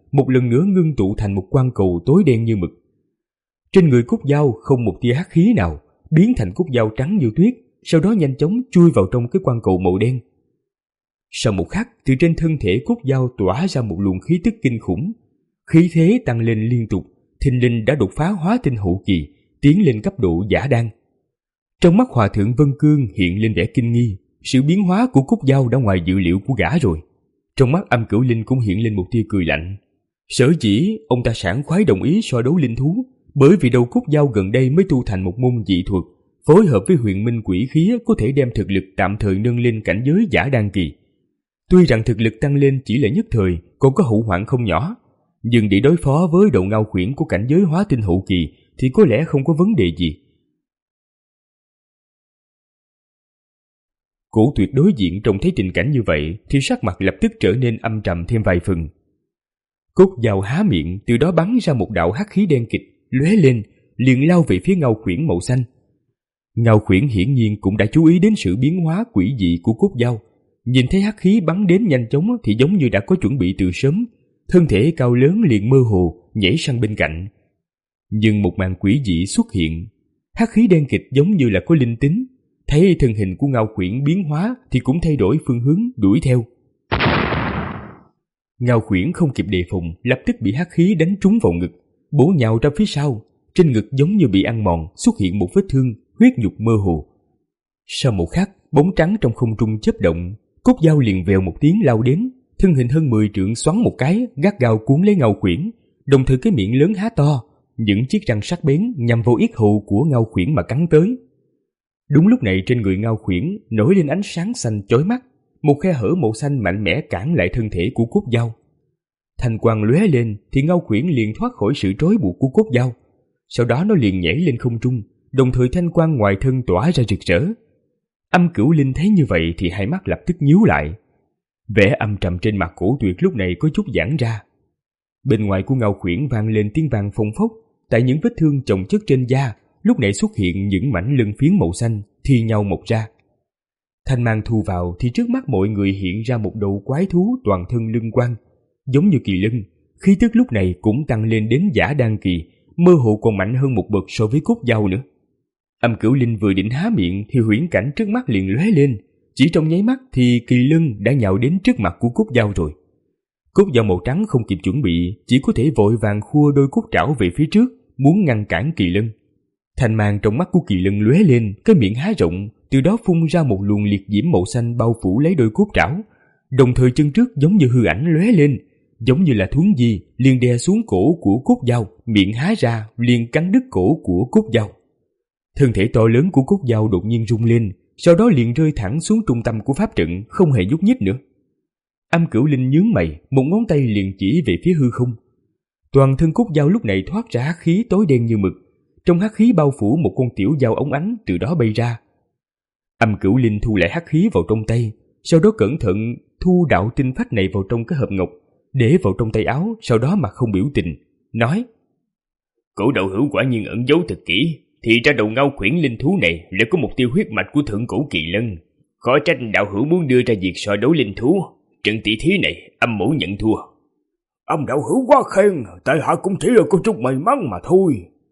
một lần nữa ngưng tụ thành một quang cầu tối đen như mực. Trên người Cúc Dao không một tia hắc khí nào, biến thành Cúc Dao trắng như tuyết, sau đó nhanh chóng chui vào trong cái quang cầu màu đen. Sau một khắc, từ trên thân thể Cúc Dao tỏa ra một luồng khí tức kinh khủng, khí thế tăng lên liên tục, thình lình đã đột phá hóa tinh hậu kỳ, tiến lên cấp độ giả đan. Trong mắt Hòa thượng Vân Cương hiện lên vẻ kinh nghi, sự biến hóa của Cúc Dao đã ngoài dự liệu của gã rồi. Trong mắt Âm Cửu Linh cũng hiện lên một tia cười lạnh. Sở dĩ ông ta sảng khoái đồng ý so đấu linh thú, bởi vì đầu Cúc Dao gần đây mới tu thành một môn dị thuật, phối hợp với huyền minh quỷ khí có thể đem thực lực tạm thời nâng lên cảnh giới giả đan kỳ. Tuy rằng thực lực tăng lên chỉ là nhất thời, còn có hậu hoạn không nhỏ, nhưng để đối phó với độ ngao khuyển của cảnh giới hóa tinh hậu kỳ thì có lẽ không có vấn đề gì. Cổ Tuyệt đối diện trông thấy tình cảnh như vậy thì sắc mặt lập tức trở nên âm trầm thêm vài phần. Cúc Dao há miệng, từ đó bắn ra một đạo hắc khí đen kịt, lóe lên, liền lao về phía ngao khuyển màu xanh. Ngao khuyển hiển nhiên cũng đã chú ý đến sự biến hóa quỷ dị của Cúc Dao, nhìn thấy hắc khí bắn đến nhanh chóng thì giống như đã có chuẩn bị từ sớm, thân thể cao lớn liền mơ hồ nhảy sang bên cạnh. Nhưng một màn quỷ dị xuất hiện, hắc khí đen kịt giống như là có linh tính, thấy thân hình của ngao khuyển biến hóa thì cũng thay đổi phương hướng đuổi theo. Ngao khuyển không kịp đề phòng, lập tức bị hắc khí đánh trúng vào ngực, bổ nhào ra phía sau, trên ngực giống như bị ăn mòn, xuất hiện một vết thương, huyết nhục mơ hồ. Sau một khắc, bóng trắng trong không trung chớp động, Cúc Dao liền vèo một tiếng lao đến, thân hình hơn mười trượng xoắn một cái, gắt gao cuốn lấy ngao khuyển, đồng thời cái miệng lớn há to, những chiếc răng sắc bén nhằm vào yết hầu của ngao khuyển mà cắn tới. Đúng lúc này trên người ngao khuyển nổi lên ánh sáng xanh chói mắt, một khe hở màu xanh mạnh mẽ cản lại thân thể của Cúc Dao. Thanh quang lóe lên thì ngao khuyển liền thoát khỏi sự trói buộc của Cúc Dao, sau đó nó liền nhảy lên không trung, đồng thời thanh quang ngoài thân tỏa ra rực rỡ. Âm Cửu Linh thấy như vậy thì hai mắt lập tức nhíu lại. Vẻ âm trầm trên mặt Cổ Tuyệt lúc này có chút giãn ra. Bên ngoài của ngao khuyển vang lên tiếng vang phong phốc, tại những vết thương chồng chất trên da lúc này xuất hiện những mảnh lân phiến màu xanh thi nhau mọc ra. Thanh mang thu vào thì trước mắt mọi người hiện ra một đầu quái thú toàn thân lân quang, giống như kỳ lân, khí tức lúc này cũng tăng lên đến giả đan kỳ, mơ hồ còn mạnh hơn một bậc so với Cúc Dao nữa. Âm Cửu Linh vừa định há miệng thì huyễn cảnh trước mắt liền lóe lên, chỉ trong nháy mắt thì kỳ lân đã nhào đến trước mặt của Cúc Dao rồi. Cúc Dao màu trắng không kịp chuẩn bị, chỉ có thể vội vàng khua đôi cúc trảo về phía trước, muốn ngăn cản kỳ lân. Thanh mang trong mắt của kỳ lân lóe lên, cái miệng há rộng, từ đó phun ra một luồng liệt diễm màu xanh bao phủ lấy đôi cúc trảo, đồng thời chân trước giống như hư ảnh lóe lên, giống như là thuấn di, liền đè xuống cổ của Cúc Dao, miệng há ra liền cắn đứt cổ của Cúc Dao. Thân thể to lớn của Cúc Dao đột nhiên rung lên, sau đó liền rơi thẳng xuống trung tâm của pháp trận, không hề nhúc nhích nữa. Âm Cửu Linh nhướng mày, một ngón tay liền chỉ về phía hư không. Toàn thân Cúc Dao lúc này thoát ra hắc khí tối đen như mực, trong hắc khí bao phủ một con tiểu dao óng ánh từ đó bay ra. Âm Cửu Linh thu lại hắc khí vào trong tay, sau đó cẩn thận thu đạo tinh phách này vào trong cái hộp ngọc, để vào trong tay áo, sau đó mặt không biểu tình, nói: Cổ đạo hữu quả nhiên ẩn giấu thật kỹ, thì ra đầu ngao khuyển linh thú này lại có một tiêu huyết mạch của thượng cổ kỳ lân. Khó trách đạo hữu muốn đưa ra việc so đấu linh thú. Trận tỷ thí này âm mỗ nhận thua. Âm đạo hữu quá khen, tại hạ cũng chỉ là có chút may mắn mà thôi.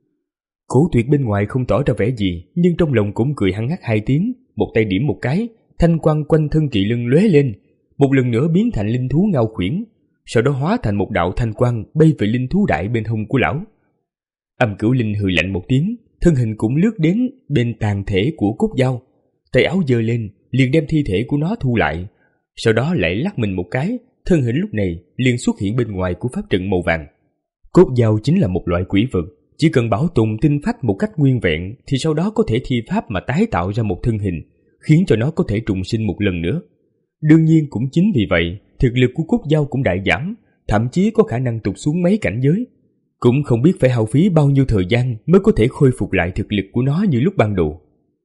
Cổ Tuyệt bên ngoài không tỏ ra vẻ gì, nhưng trong lòng cũng cười hăng hắc hai tiếng, một tay điểm một cái, thanh quang quanh thân kỳ lân lóe lên, một lần nữa biến thành linh thú ngao khuyển, sau đó hóa thành một đạo thanh quang bay về linh thú đại bên hông của lão. Âm Cửu Linh hừ lạnh một tiếng, thân hình cũng lướt đến bên tàn thể của Cúc Dao, tay áo giơ lên, liền đem thi thể của nó thu lại, sau đó lại lắc mình một cái, thân hình lúc này liền xuất hiện bên ngoài của pháp trận màu vàng. Cúc Dao chính là một loại quỷ vật, chỉ cần bảo tồn tinh phách một cách nguyên vẹn thì sau đó có thể thi pháp mà tái tạo ra một thân hình, khiến cho nó có thể trùng sinh một lần nữa. Đương nhiên cũng chính vì vậy, thực lực của Cúc Dao cũng đại giảm, thậm chí có khả năng tụt xuống mấy cảnh giới. Cũng không biết phải hao phí bao nhiêu thời gian mới có thể khôi phục lại thực lực của nó như lúc ban đầu.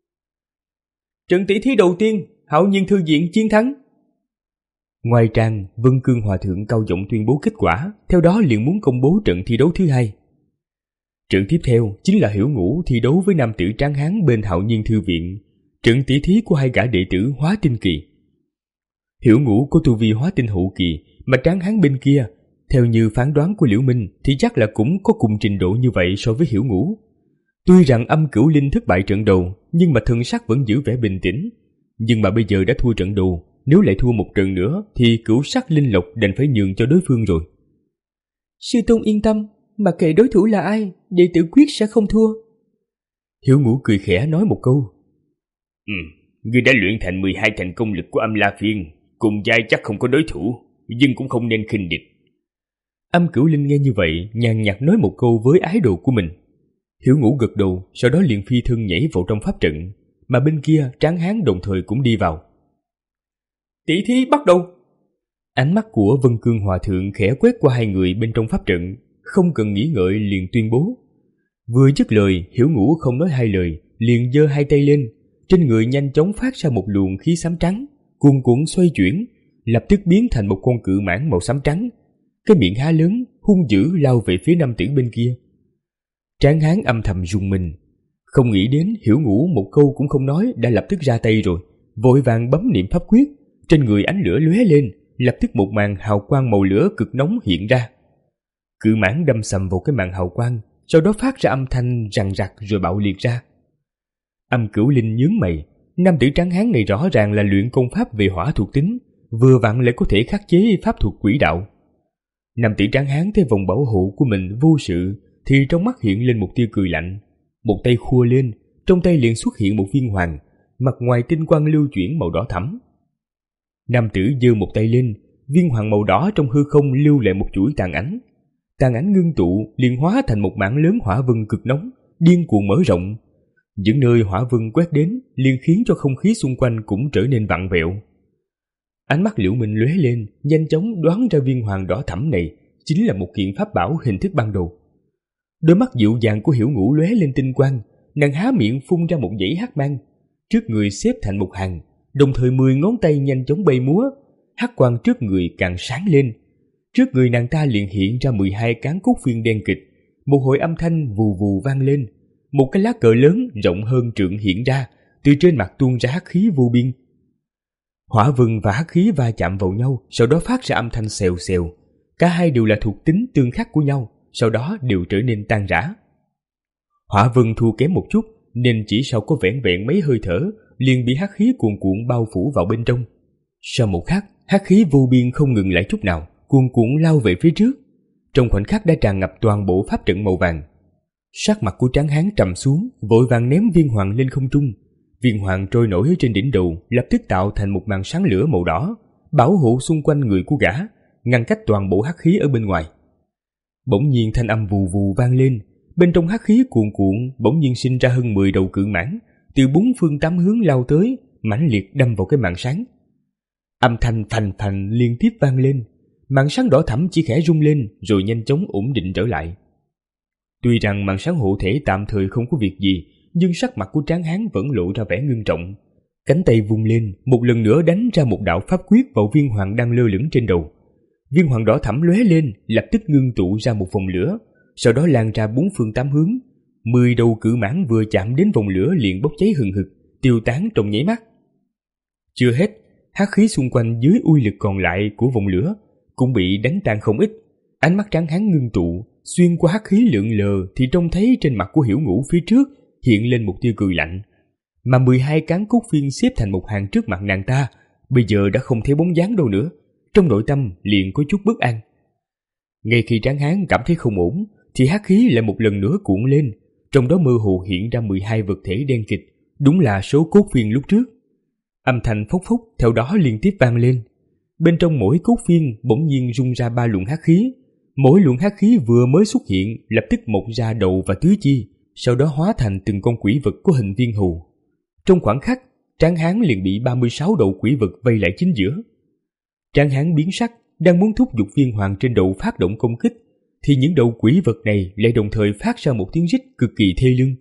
Trận tỷ thí đầu tiên, Hạo Nhiên Thư Viện chiến thắng. Ngoài trang, Vân Cương Hòa Thượng cao giọng tuyên bố kết quả, theo đó liền muốn công bố trận thi đấu thứ hai. Trận tiếp theo chính là Hiểu Ngũ thi đấu với nam tử tráng hán bên Hạo Nhiên Thư Viện, trận tỷ thí của hai gã đệ tử hóa tinh kỳ. Hiểu Ngũ có tu vi hóa tinh hậu kỳ, mà tráng hán bên kia Theo như phán đoán của Liễu Minh thì chắc là cũng có cùng trình độ như vậy so với Hiểu Ngũ. Tuy rằng Âm Cửu Linh thất bại trận đầu, nhưng mà thần sắc vẫn giữ vẻ bình tĩnh. Nhưng mà bây giờ đã thua trận đầu, nếu lại thua một trận nữa thì cửu sắc linh lộc đành phải nhường cho đối phương rồi. Sư tôn yên tâm, mặc kệ đối thủ là ai, đệ tử quyết sẽ không thua. Hiểu Ngũ cười khẽ nói một câu. Ừ, ngươi đã luyện thành mười hai thành công lực của Âm La Phiên, cùng giai chắc không có đối thủ, nhưng cũng không nên khinh địch. Âm Cửu Linh nghe như vậy, nhàn nhạt nói một câu với ái đồ của mình. Hiểu Ngũ gật đầu, sau đó liền phi thân nhảy vào trong pháp trận, mà bên kia Tráng Hán đồng thời cũng đi vào. Tỷ thí bắt đầu. Ánh mắt của Vân Cương Hòa Thượng khẽ quét qua hai người bên trong pháp trận, không cần nghĩ ngợi liền tuyên bố. Vừa dứt lời, Hiểu Ngũ không nói hai lời, liền giơ hai tay lên, trên người nhanh chóng phát ra một luồng khí xám trắng, cuồn cuộn xoay chuyển, lập tức biến thành một con cự mãng màu xám trắng, cái miệng há lớn, hung dữ lao về phía nam tử bên kia. Tráng Hán âm thầm rùng mình, không nghĩ đến Hiểu Ngũ một câu cũng không nói đã lập tức ra tay rồi, vội vàng bấm niệm pháp quyết, trên người ánh lửa lóe lên, lập tức một màn hào quang màu lửa cực nóng hiện ra. Cự mãng đâm sầm vào cái màn hào quang, sau đó phát ra âm thanh rằn rặc rồi bạo liệt ra. Âm Cửu Linh nhướng mày, nam tử Tráng Hán này rõ ràng là luyện công pháp về hỏa thuộc tính, vừa vặn lại có thể khắc chế pháp thuật quỷ đạo. Nam tử Tráng Hán thấy vòng bảo hộ của mình vô sự thì trong mắt hiện lên một tia cười lạnh, một tay khua lên, trong tay liền xuất hiện một viên hoàng, mặt ngoài tinh quang lưu chuyển màu đỏ thẫm. Nam tử giơ một tay lên, viên hoàng màu đỏ trong hư không lưu lại một chuỗi tàn ảnh. Tàn ảnh ngưng tụ liền hóa thành một mảng lớn hỏa vân cực nóng, điên cuồng mở rộng. Những nơi hỏa vân quét đến liền khiến cho không khí xung quanh cũng trở nên vặn vẹo. Ánh mắt Liễu Minh lóe lên, nhanh chóng đoán ra viên hoàng đỏ thẫm này chính là một kiện pháp bảo hình thức ban đầu. Đôi mắt dịu dàng của Hiểu Ngũ lóe lên tinh quang, nàng há miệng phun ra một dãy hắc mang, trước người xếp thành một hàng, đồng thời mười ngón tay nhanh chóng bay múa, hắc quang trước người càng sáng lên. Trước người nàng ta liền hiện ra mười hai cán cốt phiên đen kịt, một hồi âm thanh vù vù vang lên, một cái lá cờ lớn rộng hơn trượng hiện ra, từ trên mặt tuôn ra hắc khí vô biên. Hỏa vân và hắc khí va chạm vào nhau, sau đó phát ra âm thanh xèo xèo. Cả hai đều là thuộc tính tương khắc của nhau, sau đó đều trở nên tan rã. Hỏa vân thua kém một chút, nên chỉ sau có vẻn vẹn mấy hơi thở, liền bị hắc khí cuồn cuộn bao phủ vào bên trong. Sau một khắc, hắc khí vô biên không ngừng lại chút nào, cuồn cuộn lao về phía trước. Trong khoảnh khắc đã tràn ngập toàn bộ pháp trận màu vàng. Sắc mặt của Tráng Hán trầm xuống, vội vàng ném viên hoàng lên không trung. Viên hoàng trôi nổi trên đỉnh đầu, lập tức tạo thành một màn sáng lửa màu đỏ, bảo hộ xung quanh người của gã, ngăn cách toàn bộ hắc khí ở bên ngoài. Bỗng nhiên thanh âm vù vù vang lên, bên trong hắc khí cuồn cuộn bỗng nhiên sinh ra hơn mười đầu cự mãng, từ bốn phương tám hướng lao tới, mãnh liệt đâm vào cái màn sáng. Âm thanh phành phành liên tiếp vang lên, màn sáng đỏ thẫm chỉ khẽ rung lên rồi nhanh chóng ổn định trở lại. Tuy rằng màn sáng hộ thể tạm thời không có việc gì, nhưng sắc mặt của Tráng Hán vẫn lộ ra vẻ ngưng trọng. Cánh tay vung lên, một lần nữa đánh ra một đạo pháp quyết vào viên hoàng đang lơ lửng trên đầu. Viên hoàng đỏ thẫm lóe lên, lập tức ngưng tụ ra một vòng lửa, sau đó lan ra bốn phương tám hướng. Mười đầu cự mãng vừa chạm đến vòng lửa liền bốc cháy hừng hực, tiêu tán trong nháy mắt. Chưa hết, hắc khí xung quanh dưới uy lực còn lại của vòng lửa cũng bị đánh tan không ít. Ánh mắt Tráng Hán ngưng tụ, xuyên qua hắc khí lượn lờ thì trông thấy trên mặt của Hiểu Ngũ phía trước hiện lên một tia cười lạnh, mà mười hai cán cốt phiên xếp thành một hàng trước mặt nàng ta bây giờ đã không thấy bóng dáng đâu nữa. Trong nội tâm liền có chút bất an. Ngay khi Tráng Hán cảm thấy không ổn thì hắc khí lại một lần nữa cuộn lên, trong đó mơ hồ hiện ra mười hai vật thể đen kịt, đúng là số cốt phiên lúc trước. Âm thanh phốc phốc theo đó liên tiếp vang lên. Bên trong mỗi cốt phiên bỗng nhiên rung ra ba luồng hắc khí. Mỗi luồng hắc khí vừa mới xuất hiện lập tức mọc ra đầu và tứ chi, sau đó hóa thành từng con quỷ vật có hình viên hầu. Trong khoảng khắc, Tráng Hán liền bị ba mươi sáu đầu quỷ vật vây lại chính giữa. Tráng Hán biến sắc, đang muốn thúc giục viên hoàng trên đầu phát động công kích, thì những đầu quỷ vật này lại đồng thời phát ra một tiếng rít cực kỳ thê lương.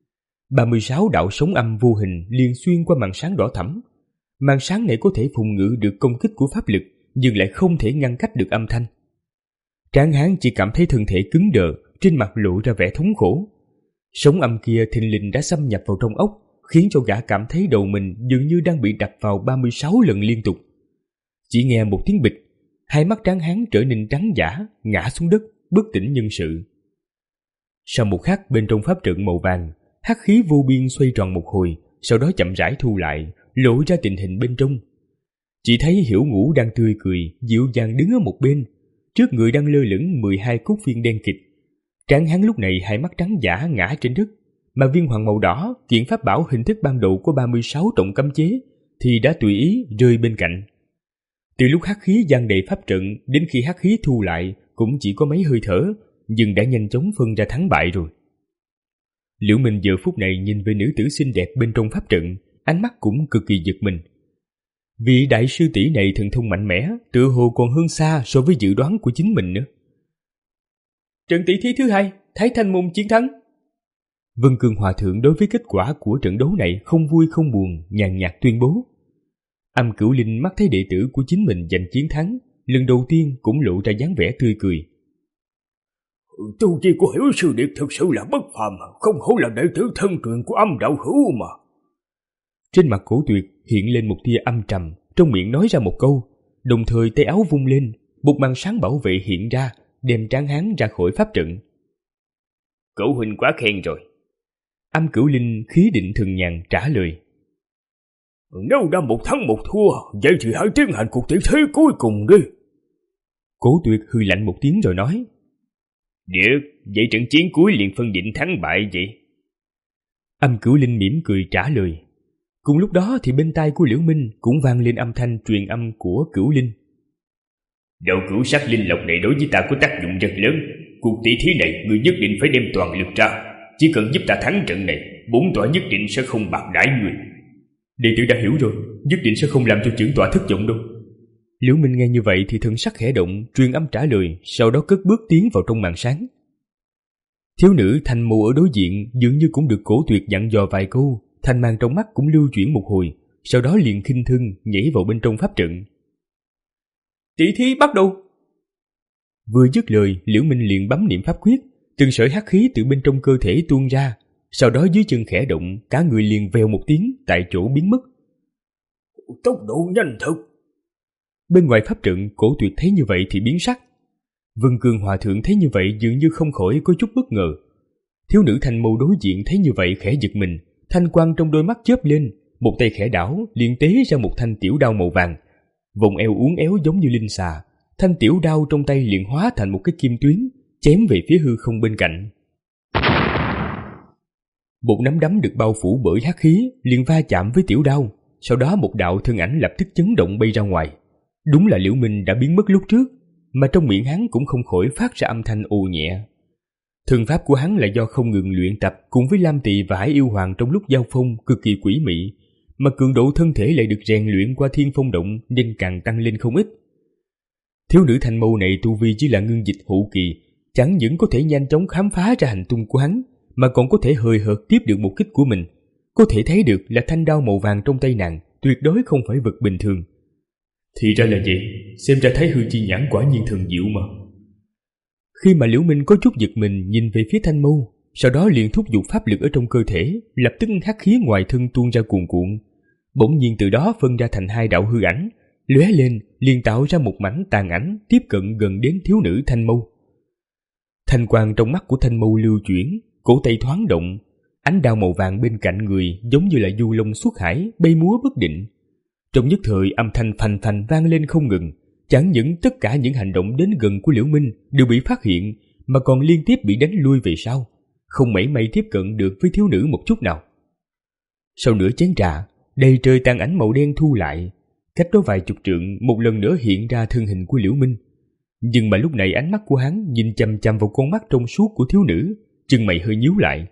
ba mươi sáu đạo sóng âm vô hình liền xuyên qua màn sáng đỏ thẫm. Màn sáng này có thể phòng ngự được công kích của pháp lực, nhưng lại không thể ngăn cách được âm thanh. Tráng Hán chỉ cảm thấy thân thể cứng đờ, trên mặt lộ ra vẻ thống khổ. Sóng âm kia thình lình đã xâm nhập vào trong ốc, khiến cho gã cảm thấy đầu mình dường như đang bị đập vào ba mươi sáu lần liên tục. Chỉ nghe một tiếng bịch, hai mắt trắng hán trở nên trắng dã, ngã xuống đất, bất tỉnh nhân sự. Sau một khắc, bên trong pháp trận màu vàng, hắc khí vô biên xoay tròn một hồi, sau đó chậm rãi thu lại, lộ ra tình hình bên trong. Chỉ thấy Hiểu Ngũ đang tươi cười, dịu dàng đứng ở một bên, trước người đang lơ lửng mười hai cốt viên đen kịt. Tráng hán lúc này hai mắt trắng dã ngã trên đất, mà viên hoàng màu đỏ, kiện pháp bảo hình thức ban đầu của ba mươi sáu trọng cấm chế, thì đã tùy ý rơi bên cạnh. Từ lúc hắc khí giăng đầy pháp trận đến khi hắc khí thu lại cũng chỉ có mấy hơi thở, nhưng đã nhanh chóng phân ra thắng bại rồi. Liễu Minh giờ phút này nhìn về nữ tử xinh đẹp bên trong pháp trận, ánh mắt cũng cực kỳ giật mình. Vị đại sư tỷ này thần thông mạnh mẽ, tựa hồ còn hơn xa so với dự đoán của chính mình nữa. Trận tỷ thí thứ hai, Thái Thanh Môn chiến thắng. Vân Cương Hòa Thượng đối với kết quả của trận đấu này không vui không buồn, nhàn nhạt tuyên bố. Âm Cửu Linh mắt thấy đệ tử của chính mình giành chiến thắng, lần đầu tiên cũng lộ ra dáng vẻ tươi cười. Tu vi của Hiểu sư điệt thực sự là bất phàm, không hổ là đệ tử thân truyền của Âm đạo hữu mà. Trên mặt Cổ Tuyệt hiện lên một tia âm trầm, trong miệng nói ra một câu, đồng thời tay áo vung lên, một màn sáng bảo vệ hiện ra, đem Tráng hán ra khỏi pháp trận. Cửu huynh quá khen rồi. Âm Cửu Linh khí định thần nhàn trả lời. Nếu đã một thắng một thua, vậy thì hãy tiến hành cuộc tỷ thí cuối cùng đi. Cổ Tuyệt hừ lạnh một tiếng rồi nói. Được, vậy trận chiến cuối liền phân định thắng bại vậy. Âm Cửu Linh mỉm cười trả lời. Cùng lúc đó thì bên tai của Liễu Minh cũng vang lên âm thanh truyền âm của Cửu Linh. Đạo cửu sắc linh lộc này đối với ta có tác dụng rất lớn. Cuộc tỷ thí này người nhất định phải đem toàn lực ra. Chỉ cần giúp ta thắng trận này, bổn tọa nhất định sẽ không bạc đãi người. Đệ tử đã hiểu rồi, nhất định sẽ không làm cho trưởng tọa thất vọng đâu. Liễu Minh nghe như vậy thì thần sắc khẽ động, truyền âm trả lời, sau đó cất bước tiến vào trong màn sáng. Thiếu nữ Thanh Mâu ở đối diện dường như cũng được Cổ Tuyệt dặn dò vài câu, thanh mang trong mắt cũng lưu chuyển một hồi, sau đó liền khinh thân nhảy vào bên trong pháp trận. Tỷ thí bắt đầu. Vừa dứt lời, Liễu Minh liền bấm niệm pháp quyết, từng sợi hắc khí từ bên trong cơ thể tuôn ra, sau đó dưới chân khẽ động, cả người liền vèo một tiếng tại chỗ biến mất. Tốc độ nhanh thật. Bên ngoài pháp trận, Cổ Tuyệt thấy như vậy thì biến sắc. Vân Cương Hòa Thượng thấy như vậy dường như không khỏi có chút bất ngờ. Thiếu nữ Thanh Mâu đối diện thấy như vậy khẽ giật mình, thanh quang trong đôi mắt chớp lên, một tay khẽ đảo liền tế ra một thanh tiểu đao màu vàng, vòng eo uốn éo giống như linh xà, thanh tiểu đao trong tay liền hóa thành một cái kim tuyến, chém về phía hư không bên cạnh. Một nắm đấm được bao phủ bởi hắc khí liền va chạm với tiểu đao, sau đó một đạo thân ảnh lập tức chấn động bay ra ngoài. Đúng là Liễu Minh đã biến mất lúc trước, mà trong miệng hắn cũng không khỏi phát ra âm thanh ồ nhẹ. Thần pháp của hắn là do không ngừng luyện tập cùng với Lam Tỳ và Hải Yêu Hoàng trong lúc giao phong cực kỳ quỷ mị, mà cường độ thân thể lại được rèn luyện qua Thiên Phong Động nên càng tăng lên không ít. Thiếu nữ Thanh Mâu này tu vi chỉ là ngưng dịch hậu kỳ, chẳng những có thể nhanh chóng khám phá ra hành tung của hắn, mà còn có thể hời hợt tiếp được một kích của mình. Có thể thấy được là thanh đao màu vàng trong tay nàng tuyệt đối không phải vật bình thường. Thì ra là vậy, xem ra Thái Hư chi nhãn quả nhiên thần diệu mà. Khi mà Liễu Minh có chút giật mình nhìn về phía Thanh Mâu, sau đó liền thúc giục pháp lực ở trong cơ thể, lập tức hắc khí ngoài thân tuôn ra cuồn cuộn, bỗng nhiên từ đó phân ra thành hai đạo hư ảnh, lóe lên liền tạo ra một mảnh tàn ảnh tiếp cận gần đến thiếu nữ Thanh Mâu. Thanh quang trong mắt của Thanh Mâu lưu chuyển, cổ tay thoáng động, ánh đao màu vàng bên cạnh người giống như là du long xuất hải bay múa bất định. Trong nhất thời âm thanh phành phành vang lên không ngừng, chẳng những tất cả những hành động đến gần của Liễu Minh đều bị phát hiện, mà còn liên tiếp bị đánh lui về sau, không mảy may tiếp cận được với thiếu nữ một chút nào. Sau nửa chén trà, đầy trời tàn ảnh màu đen thu lại, cách đó vài chục trượng một lần nữa hiện ra thân hình của Liễu Minh. Nhưng mà lúc này ánh mắt của hắn nhìn chằm chằm vào con mắt trong suốt của thiếu nữ, chân mày hơi nhíu lại.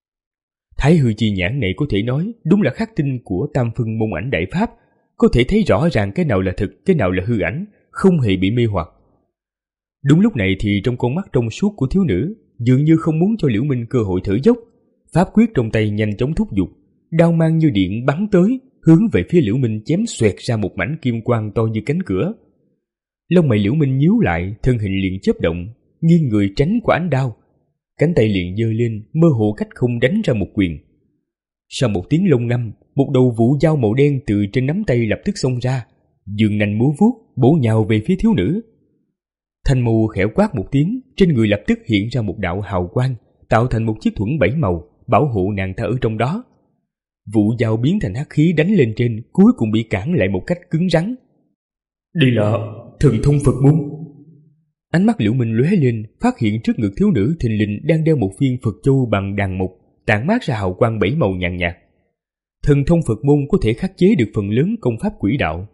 Thái Hư chi nhãn này có thể nói đúng là khắc tinh của Tam Phân môn ảnh đại pháp, có thể thấy rõ ràng cái nào là thực, cái nào là hư ảnh, không hề bị mê hoặc. Đúng lúc này thì trong con mắt trong suốt của thiếu nữ dường như không muốn cho Liễu Minh cơ hội thở dốc, pháp quyết trong tay nhanh chóng thúc giục, đao mang như điện bắn tới, hướng về phía Liễu Minh chém xoẹt ra một mảnh kim quang to như cánh cửa. Lông mày Liễu Minh nhíu lại, thân hình liền chớp động, nghiêng người tránh qua ánh đao, cánh tay liền giơ lên, mơ hồ cách không đánh ra một quyền. Sau một tiếng lông ngâm, một đầu vũ dao màu đen từ trên nắm tay lập tức xông ra, giương nanh múa vuốt bổ nhào về phía thiếu nữ. Thanh Mưu khẽ quát một tiếng, trên người lập tức hiện ra một đạo hào quang, tạo thành một chiếc thuẫn bảy màu, bảo hộ nàng ta ở trong đó. Vụ dao biến thành hắc khí đánh lên trên, cuối cùng bị cản lại một cách cứng rắn. Đây là thần thông Phật môn. Ánh mắt Liễu Minh lóe lên, phát hiện trước ngực thiếu nữ thình lình đang đeo một viên Phật châu bằng đàn mục, tản mát ra hào quang bảy màu nhàn nhạt. Thần thông Phật môn có thể khắc chế được phần lớn công pháp quỷ đạo.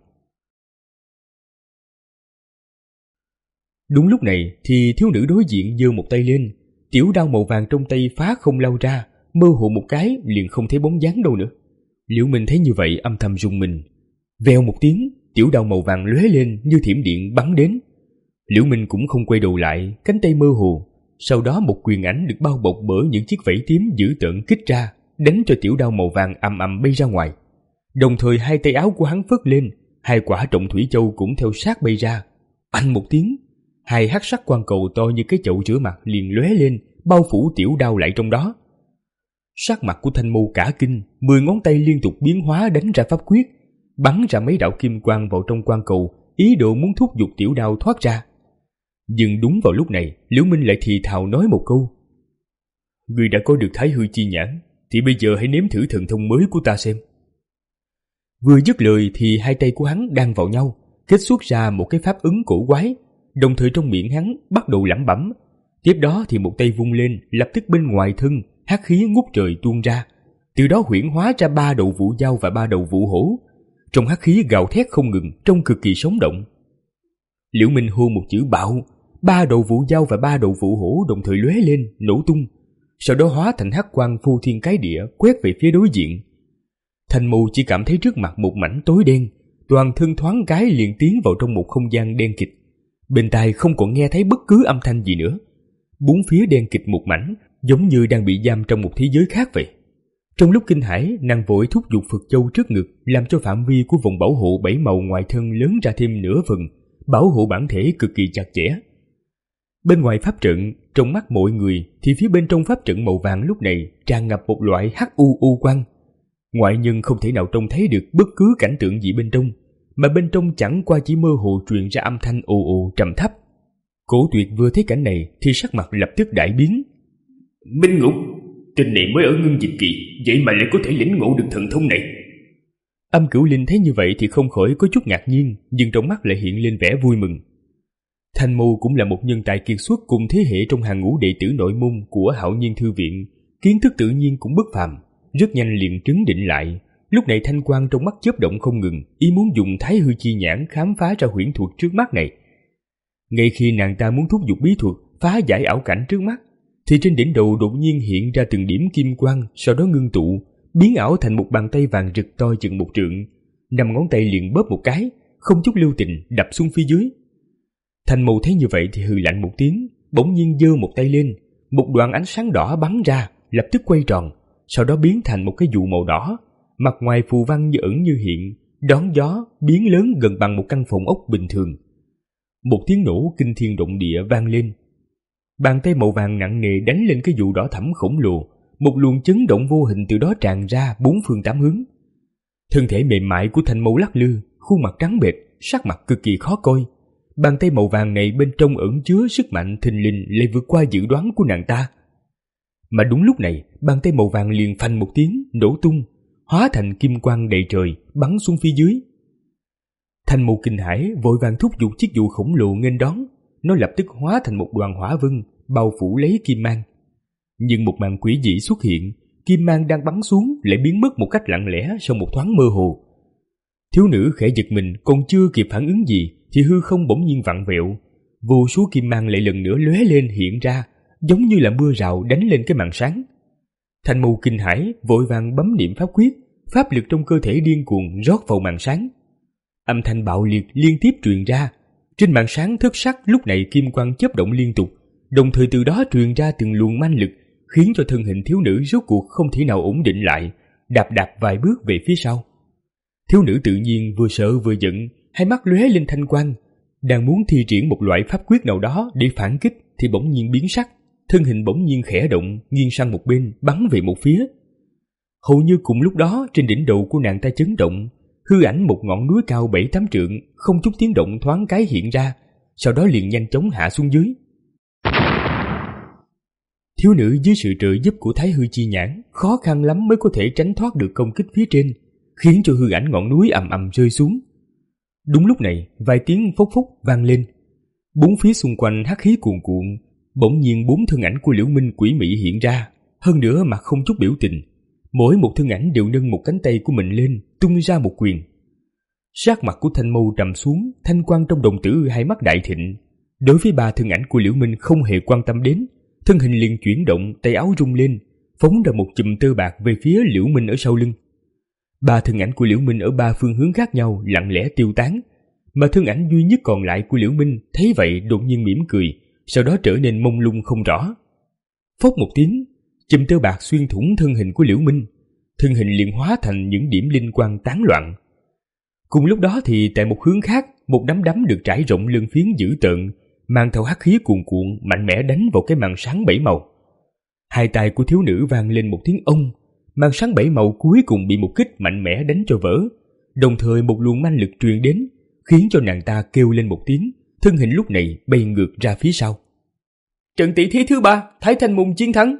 Đúng lúc này thì thiếu nữ đối diện giơ một tay lên, tiểu đao màu vàng trong tay phá không lao ra, mơ hồ một cái liền không thấy bóng dáng đâu nữa. Liễu Minh thấy như vậy âm thầm rùng mình. Vèo một tiếng, tiểu đao màu vàng lóe lên như thiểm điện bắn đến. Liễu Minh cũng không quay đầu lại, cánh tay mơ hồ. Sau đó một quyền ảnh được bao bọc bởi những chiếc vảy tím dữ tợn kích ra, đánh cho tiểu đao màu vàng ầm ầm bay ra ngoài. Đồng thời hai tay áo của hắn phất lên, hai quả trọng thủy châu cũng theo sát bay ra. Anh một tiếng, hai hắc sắc quang cầu to như cái chậu rửa mặt liền lóe lên, bao phủ tiểu đao lại trong đó. Sắc mặt của Thanh Mưu cả kinh, mười ngón tay liên tục biến hóa đánh ra pháp quyết, bắn ra mấy đạo kim quang vào trong quang cầu, ý đồ muốn thúc giục tiểu đao thoát ra. Nhưng đúng vào lúc này, Liễu Minh lại thì thào nói một câu: "Ngươi đã có được Thái Hư chi nhãn, thì bây giờ hãy nếm thử thần thông mới của ta xem." Vừa dứt lời thì hai tay của hắn đan vào nhau, kết xuất ra một cái pháp ứng cổ quái, đồng thời trong miệng hắn bắt đầu lẩm bẩm. Tiếp đó thì một tay vung lên, lập tức bên ngoài thân hắc khí ngút trời tuôn ra, từ đó huyễn hóa ra ba đầu vũ dao và ba đầu vũ hổ. Trong hắc khí gào thét không ngừng, trông cực kỳ sống động. Liễu Minh hô một chữ bạo, ba đầu vũ dao và ba đầu vũ hổ đồng thời lóe lên, nổ tung, sau đó hóa thành hắc quang phô thiên cái địa quét về phía đối diện. Thanh Mưu chỉ cảm thấy trước mặt một mảnh tối đen, toàn thân thoáng cái liền tiến vào trong một không gian đen kịt. Bên tai không còn nghe thấy bất cứ âm thanh gì nữa. Bốn phía đen kịt một mảnh, giống như đang bị giam trong một thế giới khác vậy. Trong lúc kinh hãi, nàng vội thúc giục Phật châu trước ngực, làm cho phạm vi của vòng bảo hộ bảy màu ngoài thân lớn ra thêm nửa phần, bảo hộ bản thể cực kỳ chặt chẽ. Bên ngoài pháp trận, trong mắt mọi người thì phía bên trong pháp trận màu vàng lúc này tràn ngập một loại hắc u u quang. Ngoại nhân không thể nào trông thấy được bất cứ cảnh tượng gì bên trong, mà bên trong chẳng qua chỉ mơ hồ truyền ra âm thanh ồ ồ trầm thấp. Cổ Tuyệt vừa thấy cảnh này thì sắc mặt lập tức đại biến. Minh Ngục, tên này mới ở Ngưng Dịch Kỳ, vậy mà lại có thể lĩnh ngộ được thần thông này. Âm Cửu Linh thấy như vậy thì không khỏi có chút ngạc nhiên, nhưng trong mắt lại hiện lên vẻ vui mừng. Thanh Mưu cũng là một nhân tài kiệt xuất cùng thế hệ trong hàng ngũ đệ tử nội môn của Hạo Nhiên Thư Viện, kiến thức tự nhiên cũng bất phàm, rất nhanh liền trấn định lại. Lúc này thanh quang trong mắt chớp động không ngừng, ý muốn dùng Thái Hư chi nhãn khám phá ra huyễn thuật trước mắt này. Ngay khi nàng ta muốn thúc giục bí thuật phá giải ảo cảnh trước mắt, thì trên đỉnh đầu đột nhiên hiện ra từng điểm kim quang, sau đó ngưng tụ, biến ảo thành một bàn tay vàng rực to chừng một trượng. Năm ngón tay liền bóp một cái, không chút lưu tình đập xuống phía dưới. Thanh Mưu thấy như vậy thì hừ lạnh một tiếng, bỗng nhiên giơ một tay lên, một đoạn ánh sáng đỏ bắn ra, lập tức quay tròn, sau đó biến thành một cái dù màu đỏ, mặt ngoài phù văn như ẩn như hiện, đón gió biến lớn gần bằng một căn phòng ốc bình thường. Một tiếng nổ kinh thiên động địa vang lên. Bàn tay màu vàng nặng nề đánh lên cái dù đỏ thẫm khổng lồ, một luồng chấn động vô hình từ đó tràn ra bốn phương tám hướng. Thân thể mềm mại của Thanh Mưu lắc lư, khuôn mặt trắng bệch, sắc mặt cực kỳ khó coi. Bàn tay màu vàng này bên trong ẩn chứa sức mạnh thình lình lại vượt qua dự đoán của nàng ta. Mà đúng lúc này, bàn tay màu vàng liền phanh một tiếng nổ tung, hóa thành kim quang đầy trời bắn xuống phía dưới. Thanh Mưu kinh hãi vội vàng thúc giục chiếc dù khổng lồ nghênh đón, nó lập tức hóa thành một đoàn hỏa vân bao phủ lấy kim mang. Nhưng một màn quỷ dị xuất hiện, kim mang đang bắn xuống lại biến mất một cách lặng lẽ sau một thoáng mơ hồ. Thiếu nữ khẽ giật mình, còn chưa kịp phản ứng gì thì hư không bỗng nhiên vặn vẹo, vô số kim mang lại lần nữa lóe lên hiện ra, giống như là mưa rào đánh lên cái màn sáng. Thanh Mưu kinh hãi vội vàng bấm niệm pháp quyết, pháp lực trong cơ thể điên cuồng rót vào màn sáng. Âm thanh bạo liệt liên tiếp truyền ra, trên màn sáng thất sắc lúc này kim quang chớp động liên tục, đồng thời từ đó truyền ra từng luồng manh lực, khiến cho thân hình thiếu nữ rốt cuộc không thể nào ổn định lại, đạp đạp vài bước về phía sau. Thiếu nữ tự nhiên vừa sợ vừa giận, hai mắt lóe lên thanh quang, đang muốn thi triển một loại pháp quyết nào đó để phản kích thì bỗng nhiên biến sắc, thân hình bỗng nhiên khẽ động, nghiêng sang một bên, bắn về một phía. Hầu như cùng lúc đó trên đỉnh đầu của nàng ta chấn động, hư ảnh một ngọn núi cao bảy tám trượng không chút tiếng động thoáng cái hiện ra, sau đó liền nhanh chóng hạ xuống dưới. Thiếu nữ dưới sự trợ giúp của Thái Hư Chi Nhãn khó khăn lắm mới có thể tránh thoát được công kích phía trên, khiến cho hư ảnh ngọn núi ầm ầm rơi xuống. Đúng lúc này, vài tiếng phốc phốc vang lên. Bốn phía xung quanh hắc khí cuồn cuộn, bỗng nhiên bốn thân ảnh của Liễu Minh quỷ mị hiện ra, hơn nữa mà không chút biểu tình. Mỗi một thân ảnh đều nâng một cánh tay của mình lên, tung ra một quyền. Sắc mặt của Thanh Mâu trầm xuống, thanh quang trong đồng tử hai mắt đại thịnh. Đối với ba thân ảnh của Liễu Minh không hề quan tâm đến, thân hình liền chuyển động, tay áo rung lên, phóng ra một chùm tơ bạc về phía Liễu Minh ở sau lưng. Ba thân ảnh của Liễu Minh ở ba phương hướng khác nhau lặng lẽ tiêu tán, mà thân ảnh duy nhất còn lại của Liễu Minh thấy vậy đột nhiên mỉm cười, sau đó trở nên mông lung không rõ. Phốc một tiếng, chùm tơ bạc xuyên thủng thân hình của Liễu Minh, thân hình liền hóa thành những điểm linh quang tán loạn. Cùng lúc đó thì tại một hướng khác, một đám đấm được trải rộng lưng phiến dữ tợn, mang theo hắc khí cuồn cuộn mạnh mẽ đánh vào cái màn sáng bảy màu. Hai tay của thiếu nữ vang lên một tiếng ông, màn sáng bảy màu cuối cùng bị một kích mạnh mẽ đánh cho vỡ, đồng thời một luồng manh lực truyền đến, khiến cho nàng ta kêu lên một tiếng, thân hình lúc này bay ngược ra phía sau. Trận tỷ thí thứ ba, Thái Thanh Môn chiến thắng.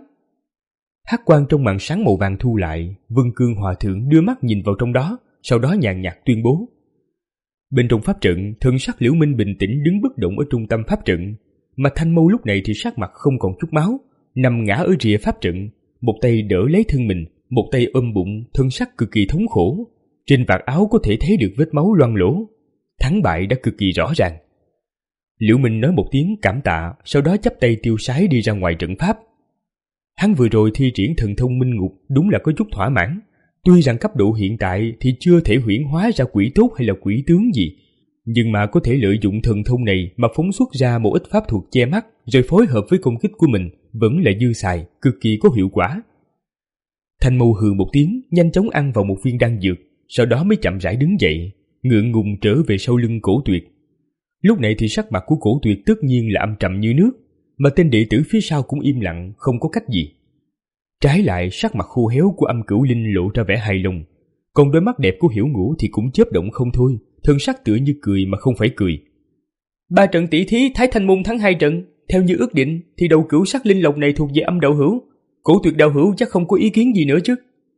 Hắc quang trong màn sáng màu vàng thu lại, Vân Cương Hòa Thượng đưa mắt nhìn vào trong đó, sau đó nhàn nhạt tuyên bố. Bên trong pháp trận, thân sắc Liễu Minh bình tĩnh đứng bất động ở trung tâm pháp trận, mà Thanh Mâu lúc này thì sắc mặt không còn chút máu, nằm ngã ở rìa pháp trận, một tay đỡ lấy thân mình, một tay ôm bụng, thân sắc cực kỳ thống khổ. Trên vạt áo có thể thấy được vết máu loang lổ. Thắng bại đã cực kỳ rõ ràng. Liễu Minh nói một tiếng cảm tạ, sau đó chắp tay tiêu sái đi ra ngoài trận pháp. Hắn vừa rồi thi triển thần thông minh ngục đúng là có chút thỏa mãn. Tuy rằng cấp độ hiện tại thì chưa thể huyễn hóa ra quỷ tốt hay là quỷ tướng gì, nhưng mà có thể lợi dụng thần thông này mà phóng xuất ra một ít pháp thuật che mắt, rồi phối hợp với công kích của mình vẫn là dư xài, cực kỳ có hiệu quả. Thanh Mâu hừ một tiếng, nhanh chóng ăn vào một viên đan dược, sau đó mới chậm rãi đứng dậy, ngượng ngùng trở về sau lưng Cổ Tuyệt. Lúc này thì sắc mặt của Cổ Tuyệt tất nhiên là âm trầm như nước, mà tên đệ tử phía sau cũng im lặng, không có cách gì. Trái lại, sắc mặt khô héo của Âm Cửu Linh lộ ra vẻ hài lòng, còn đôi mắt đẹp của Hiểu Ngũ thì cũng chớp động không thôi, thân sắc tựa như cười mà không phải cười. Ba trận tỷ thí Thái Thanh Môn thắng hai trận, theo như ước định thì đầu cửu sắc linh lộc này thuộc về Âm Đạo Hữu, Cổ Tuyệt đạo hữu chắc không có ý kiến gì nữa chứ?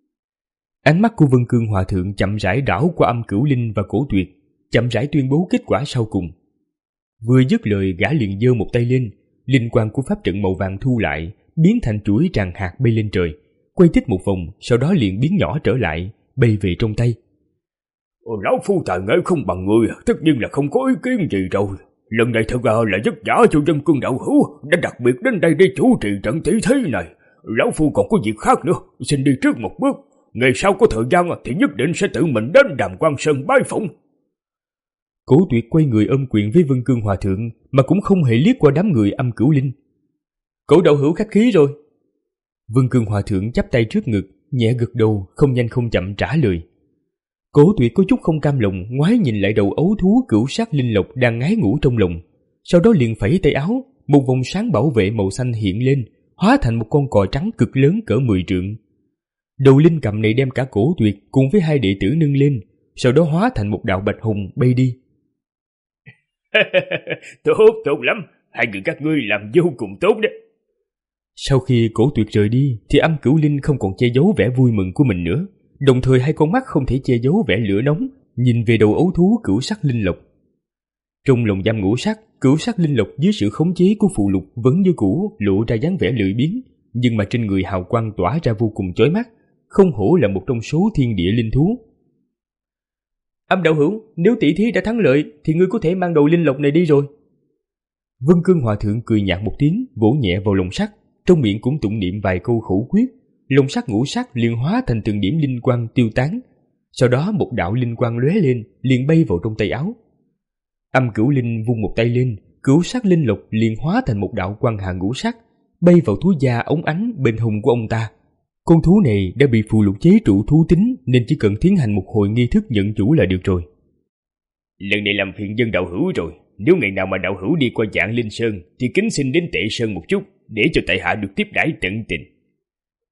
Ánh mắt của Vân Cương Hòa Thượng chậm rãi đảo qua Âm Cửu Linh và Cổ Tuyệt, chậm rãi tuyên bố kết quả sau cùng. Vừa dứt lời, gã liền giơ một tay lên, linh quang của pháp trận màu vàng thu lại, biến thành chuỗi tràng hạt bay lên trời, quay tích một vòng, sau đó liền biến nhỏ trở lại, bay về trong tay. Lão phu tài nghệ không bằng người, tất nhiên là không có ý kiến gì rồi. Lần này thật là vất vả cho Vân Cương đạo hữu đã đặc biệt đến đây để chủ trì trận tỷ thí này. Lão phu còn có việc khác nữa, xin đi trước một bước. Ngày sau có thời gian thì nhất định sẽ tự mình đến Đàm Quan Sơn bái phỏng. Cổ Tuyệt quay người ôm quyền với Vân Cương Hòa Thượng, mà cũng không hề liếc qua đám người Âm Cửu Linh. Cổ đạo hữu khách khí rồi. Vân Cương Hòa Thượng chắp tay trước ngực, nhẹ gật đầu, không nhanh không chậm trả lời. Cổ Tuyệt có chút không cam lòng, ngoái nhìn lại đầu ấu thú cửu sắc linh lộc đang ngái ngủ trong lòng, sau đó liền phẩy tay áo, một vòng sáng bảo vệ màu xanh hiện lên, hóa thành một con cò trắng cực lớn cỡ mười trượng. Đầu linh cầm này đem cả Cổ Tuyệt cùng với hai đệ tử nâng lên, sau đó hóa thành một đạo bạch hùng bay đi. Tốt, tốt lắm, hai người các ngươi làm vô cùng tốt đấy. Sau khi Cổ Tuyệt rời đi thì Âm Cửu Linh không còn che giấu vẻ vui mừng của mình nữa, đồng thời hai con mắt không thể che giấu vẻ lửa nóng, nhìn về đầu ấu thú cửu sắc linh lộc. Trong lồng giam ngũ sắc, cửu sắc linh lộc dưới sự khống chế của phụ lục vẫn như cũ lộ ra dáng vẻ lười biếng, nhưng mà trên người hào quang tỏa ra vô cùng chói mắt, không hổ là một trong số thiên địa linh thú. Âm đạo hữu, nếu tỷ thí đã thắng lợi thì ngươi có thể mang đầu linh lộc này đi rồi. Vân Cương Hòa Thượng cười nhạt một tiếng, vỗ nhẹ vào lồng sắt, trong miệng cũng tụng niệm vài câu khẩu quyết, lồng sắt ngũ sắc liền hóa thành từng điểm linh quang tiêu tán. Sau đó một đạo linh quang lóe lên, liền bay vào trong tay áo. Âm Cửu Linh vung một tay lên, cửu sắc linh lộc liền hóa thành một đạo quang hà ngũ sắc, bay vào thú da ống ánh bên hông của ông ta. Con thú này đã bị phù lục chế trụ thú tính, nên chỉ cần tiến hành một hồi nghi thức nhận chủ là được rồi. Lần này làm phiền Dân đạo hữu rồi. Nếu ngày nào mà đạo hữu đi qua Vạn Linh Sơn thì kính xin đến Tệ Sơn một chút, để cho tại hạ được tiếp đãi tận tình.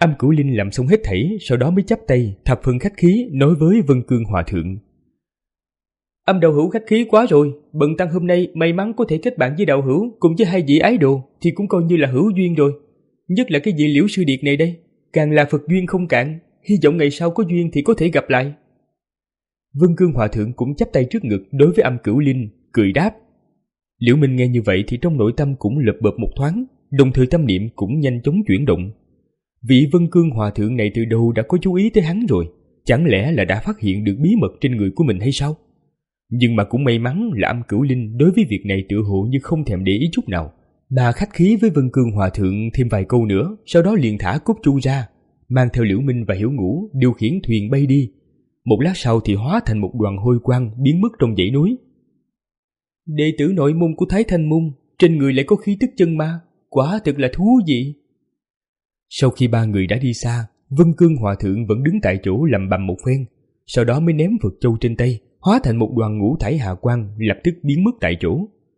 Âm Cửu Linh làm xong hết thảy, sau đó mới chắp tay, thập phần khách khí nói với Vân Cương Hòa Thượng. Âm đạo hữu khách khí quá rồi, bần tăng hôm nay may mắn có thể kết bạn với đạo hữu cùng với hai vị ái đồ thì cũng coi như là hữu duyên rồi. Nhất là cái vị Liễu Sư Điệt này đây, càng là Phật duyên không cạn, hy vọng ngày sau có duyên thì có thể gặp lại. Vân Cương Hòa Thượng cũng chắp tay trước ngực đối với Âm Cửu Linh, cười đáp. Liễu Minh nghe như vậy thì trong nội tâm cũng lập bập một thoáng, đồng thời tâm niệm cũng nhanh chóng chuyển động. Vị Vân Cương Hòa Thượng này từ đầu đã có chú ý tới hắn rồi, chẳng lẽ là đã phát hiện được bí mật trên người của mình hay sao? Nhưng mà cũng may mắn là Âm Cửu Linh đối với việc này tựa hồ như không thèm để ý chút nào, mà khách khí với Vân Cương Hòa Thượng thêm vài câu nữa, sau đó liền thả cúc chu ra, mang theo Liễu Minh và Hiểu Ngũ điều khiển thuyền bay đi. Một lát sau thì hóa thành một đoàn hôi quang biến mất trong dãy núi. Đệ tử nội môn của Thái Thanh Môn, trên người lại có khí tức chân ma, quả thực là thú vị. Sau khi ba người đã đi xa, Vân Cương Hòa Thượng vẫn đứng tại chỗ lẩm bẩm một phen, sau đó mới ném Phật châu trên tay, hóa thành một đoàn ngũ thải hà quang, lập tức biến mất tại chỗ.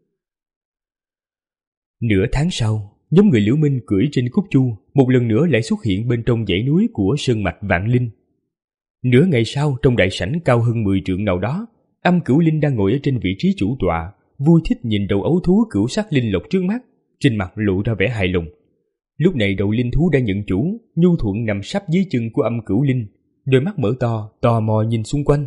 Nửa tháng sau, nhóm người Liễu Minh cưỡi trên cúc chu, một lần nữa lại xuất hiện bên trong dãy núi của sơn mạch Vạn Linh. Nửa ngày sau, trong đại sảnh cao hơn mười trượng nào đó, Âm Cửu Linh đang ngồi ở trên vị trí chủ tọa, vui thích nhìn đầu ấu thú cửu sắc linh lộc trước mắt, trên mặt lộ ra vẻ hài lòng. Lúc này đầu linh thú đã nhận chủ, nhu thuận nằm sắp dưới chân của Âm Cửu Linh, đôi mắt mở to, tò mò nhìn xung quanh.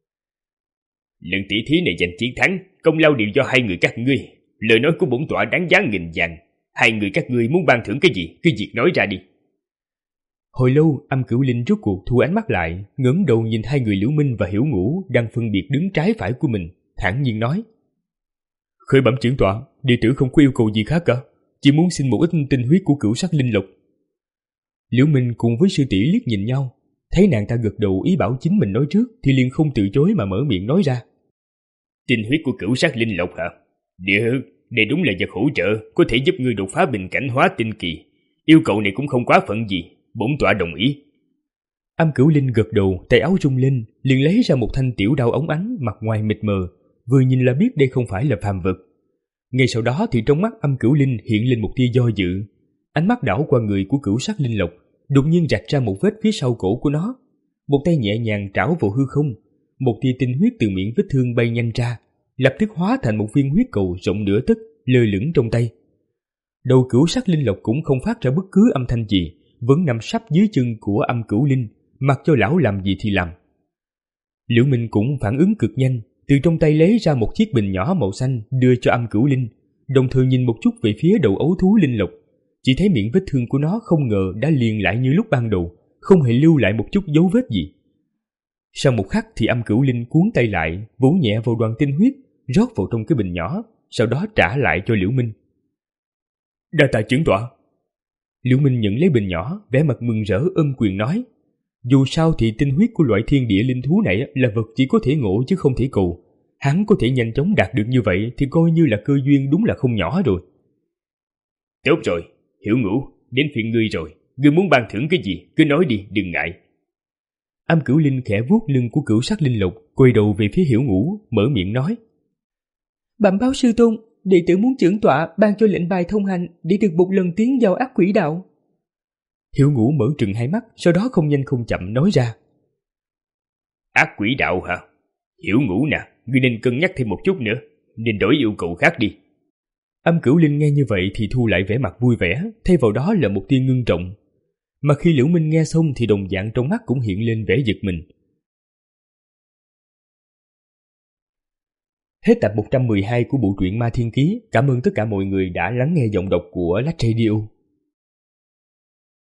Lần tỷ thí này giành chiến thắng, công lao đều do hai người các ngươi. Lời nói của bổn tọa đáng giá nghìn vàng. Hai người các ngươi muốn ban thưởng cái gì, cứ việc nói ra đi. Hồi lâu, Âm Cửu Linh rốt cuộc thu ánh mắt lại, ngẩng đầu nhìn hai người Liễu Minh và Hiểu Ngũ đang phân biệt đứng trái phải của mình, thản nhiên nói: Khởi bẩm trưởng tọa, đệ tử không có yêu cầu gì khác cả, chỉ muốn xin một ít tinh huyết của cửu sắc linh lộc. Liễu Minh cùng với sư tỷ liếc nhìn nhau, thấy nàng ta gật đầu ý bảo chính mình nói trước thì liền không từ chối mà mở miệng nói ra. Tinh huyết của cửu sắc linh lộc hả? Được, đây đúng là vật hỗ trợ, có thể giúp ngươi đột phá bình cảnh hóa tinh kỳ. Yêu cầu này cũng không quá phận gì, bổn tọa đồng ý. Âm Cửu Linh gật đầu, tay áo rung lên, liền lấy ra một thanh tiểu đao óng ánh, mặt ngoài mịt mờ, vừa nhìn là biết đây không phải là phàm vật. Ngay sau đó thì trong mắt Âm Cửu Linh hiện lên một tia do dự, ánh mắt đảo qua người của cửu sắc linh lộc, đột nhiên rạch ra một vết phía sau cổ của nó, một tay nhẹ nhàng trảo vào hư không, một tia tinh huyết từ miệng vết thương bay nhanh ra, lập tức hóa thành một viên huyết cầu rộng nửa tấc lơ lửng trong tay. Đầu cửu sắc linh lộc cũng không phát ra bất cứ âm thanh gì, vẫn nằm sắp dưới chân của Âm Cửu Linh, mặc cho lão làm gì thì làm. Liễu Minh cũng phản ứng cực nhanh, từ trong tay lấy ra một chiếc bình nhỏ màu xanh đưa cho Âm Cửu Linh, đồng thời nhìn một chút về phía đầu ấu thú linh lộc, chỉ thấy miệng vết thương của nó không ngờ đã liền lại như lúc ban đầu, không hề lưu lại một chút dấu vết gì. Sau một khắc thì Âm Cửu Linh cuốn tay lại, vỗ nhẹ vào đoàn tinh huyết, rót vào trong cái bình nhỏ, sau đó trả lại cho Liễu Minh. Đa tạ trưởng tọa. Liễu Minh nhận lấy bình nhỏ, vẻ mặt mừng rỡ ôm quyền nói: dù sao thì tinh huyết của loại thiên địa linh thú này là vật chỉ có thể ngộ chứ không thể cầu. Hắn có thể nhanh chóng đạt được như vậy thì coi như là cơ duyên đúng là không nhỏ rồi. Tốt rồi, Hiểu Ngũ, đến phiên ngươi rồi. Ngươi muốn ban thưởng cái gì, cứ nói đi, đừng ngại. Âm Cửu Linh khẽ vuốt lưng của cửu sắc linh lộc, quay đầu về phía Hiểu Ngũ, mở miệng nói: Bẩm báo sư tôn, đệ tử muốn trưởng tọa ban cho lệnh bài thông hành để được một lần tiến vào ác quỷ đạo. Hiểu Ngũ mở trừng hai mắt, sau đó không nhanh không chậm nói ra: Ác quỷ đạo hả? Hiểu Ngũ nè, ngươi nên cân nhắc thêm một chút nữa, nên đổi yêu cầu khác đi. Âm Cửu Linh nghe như vậy thì thu lại vẻ mặt vui vẻ, thay vào đó là một tia ngưng trọng. Mà khi Liễu Minh nghe xong thì đồng dạng trong mắt cũng hiện lên vẻ giật mình. Hết tập một trăm mười hai của bộ truyện Ma Thiên Ký. Cảm ơn tất cả mọi người đã lắng nghe giọng đọc của Lách Radio.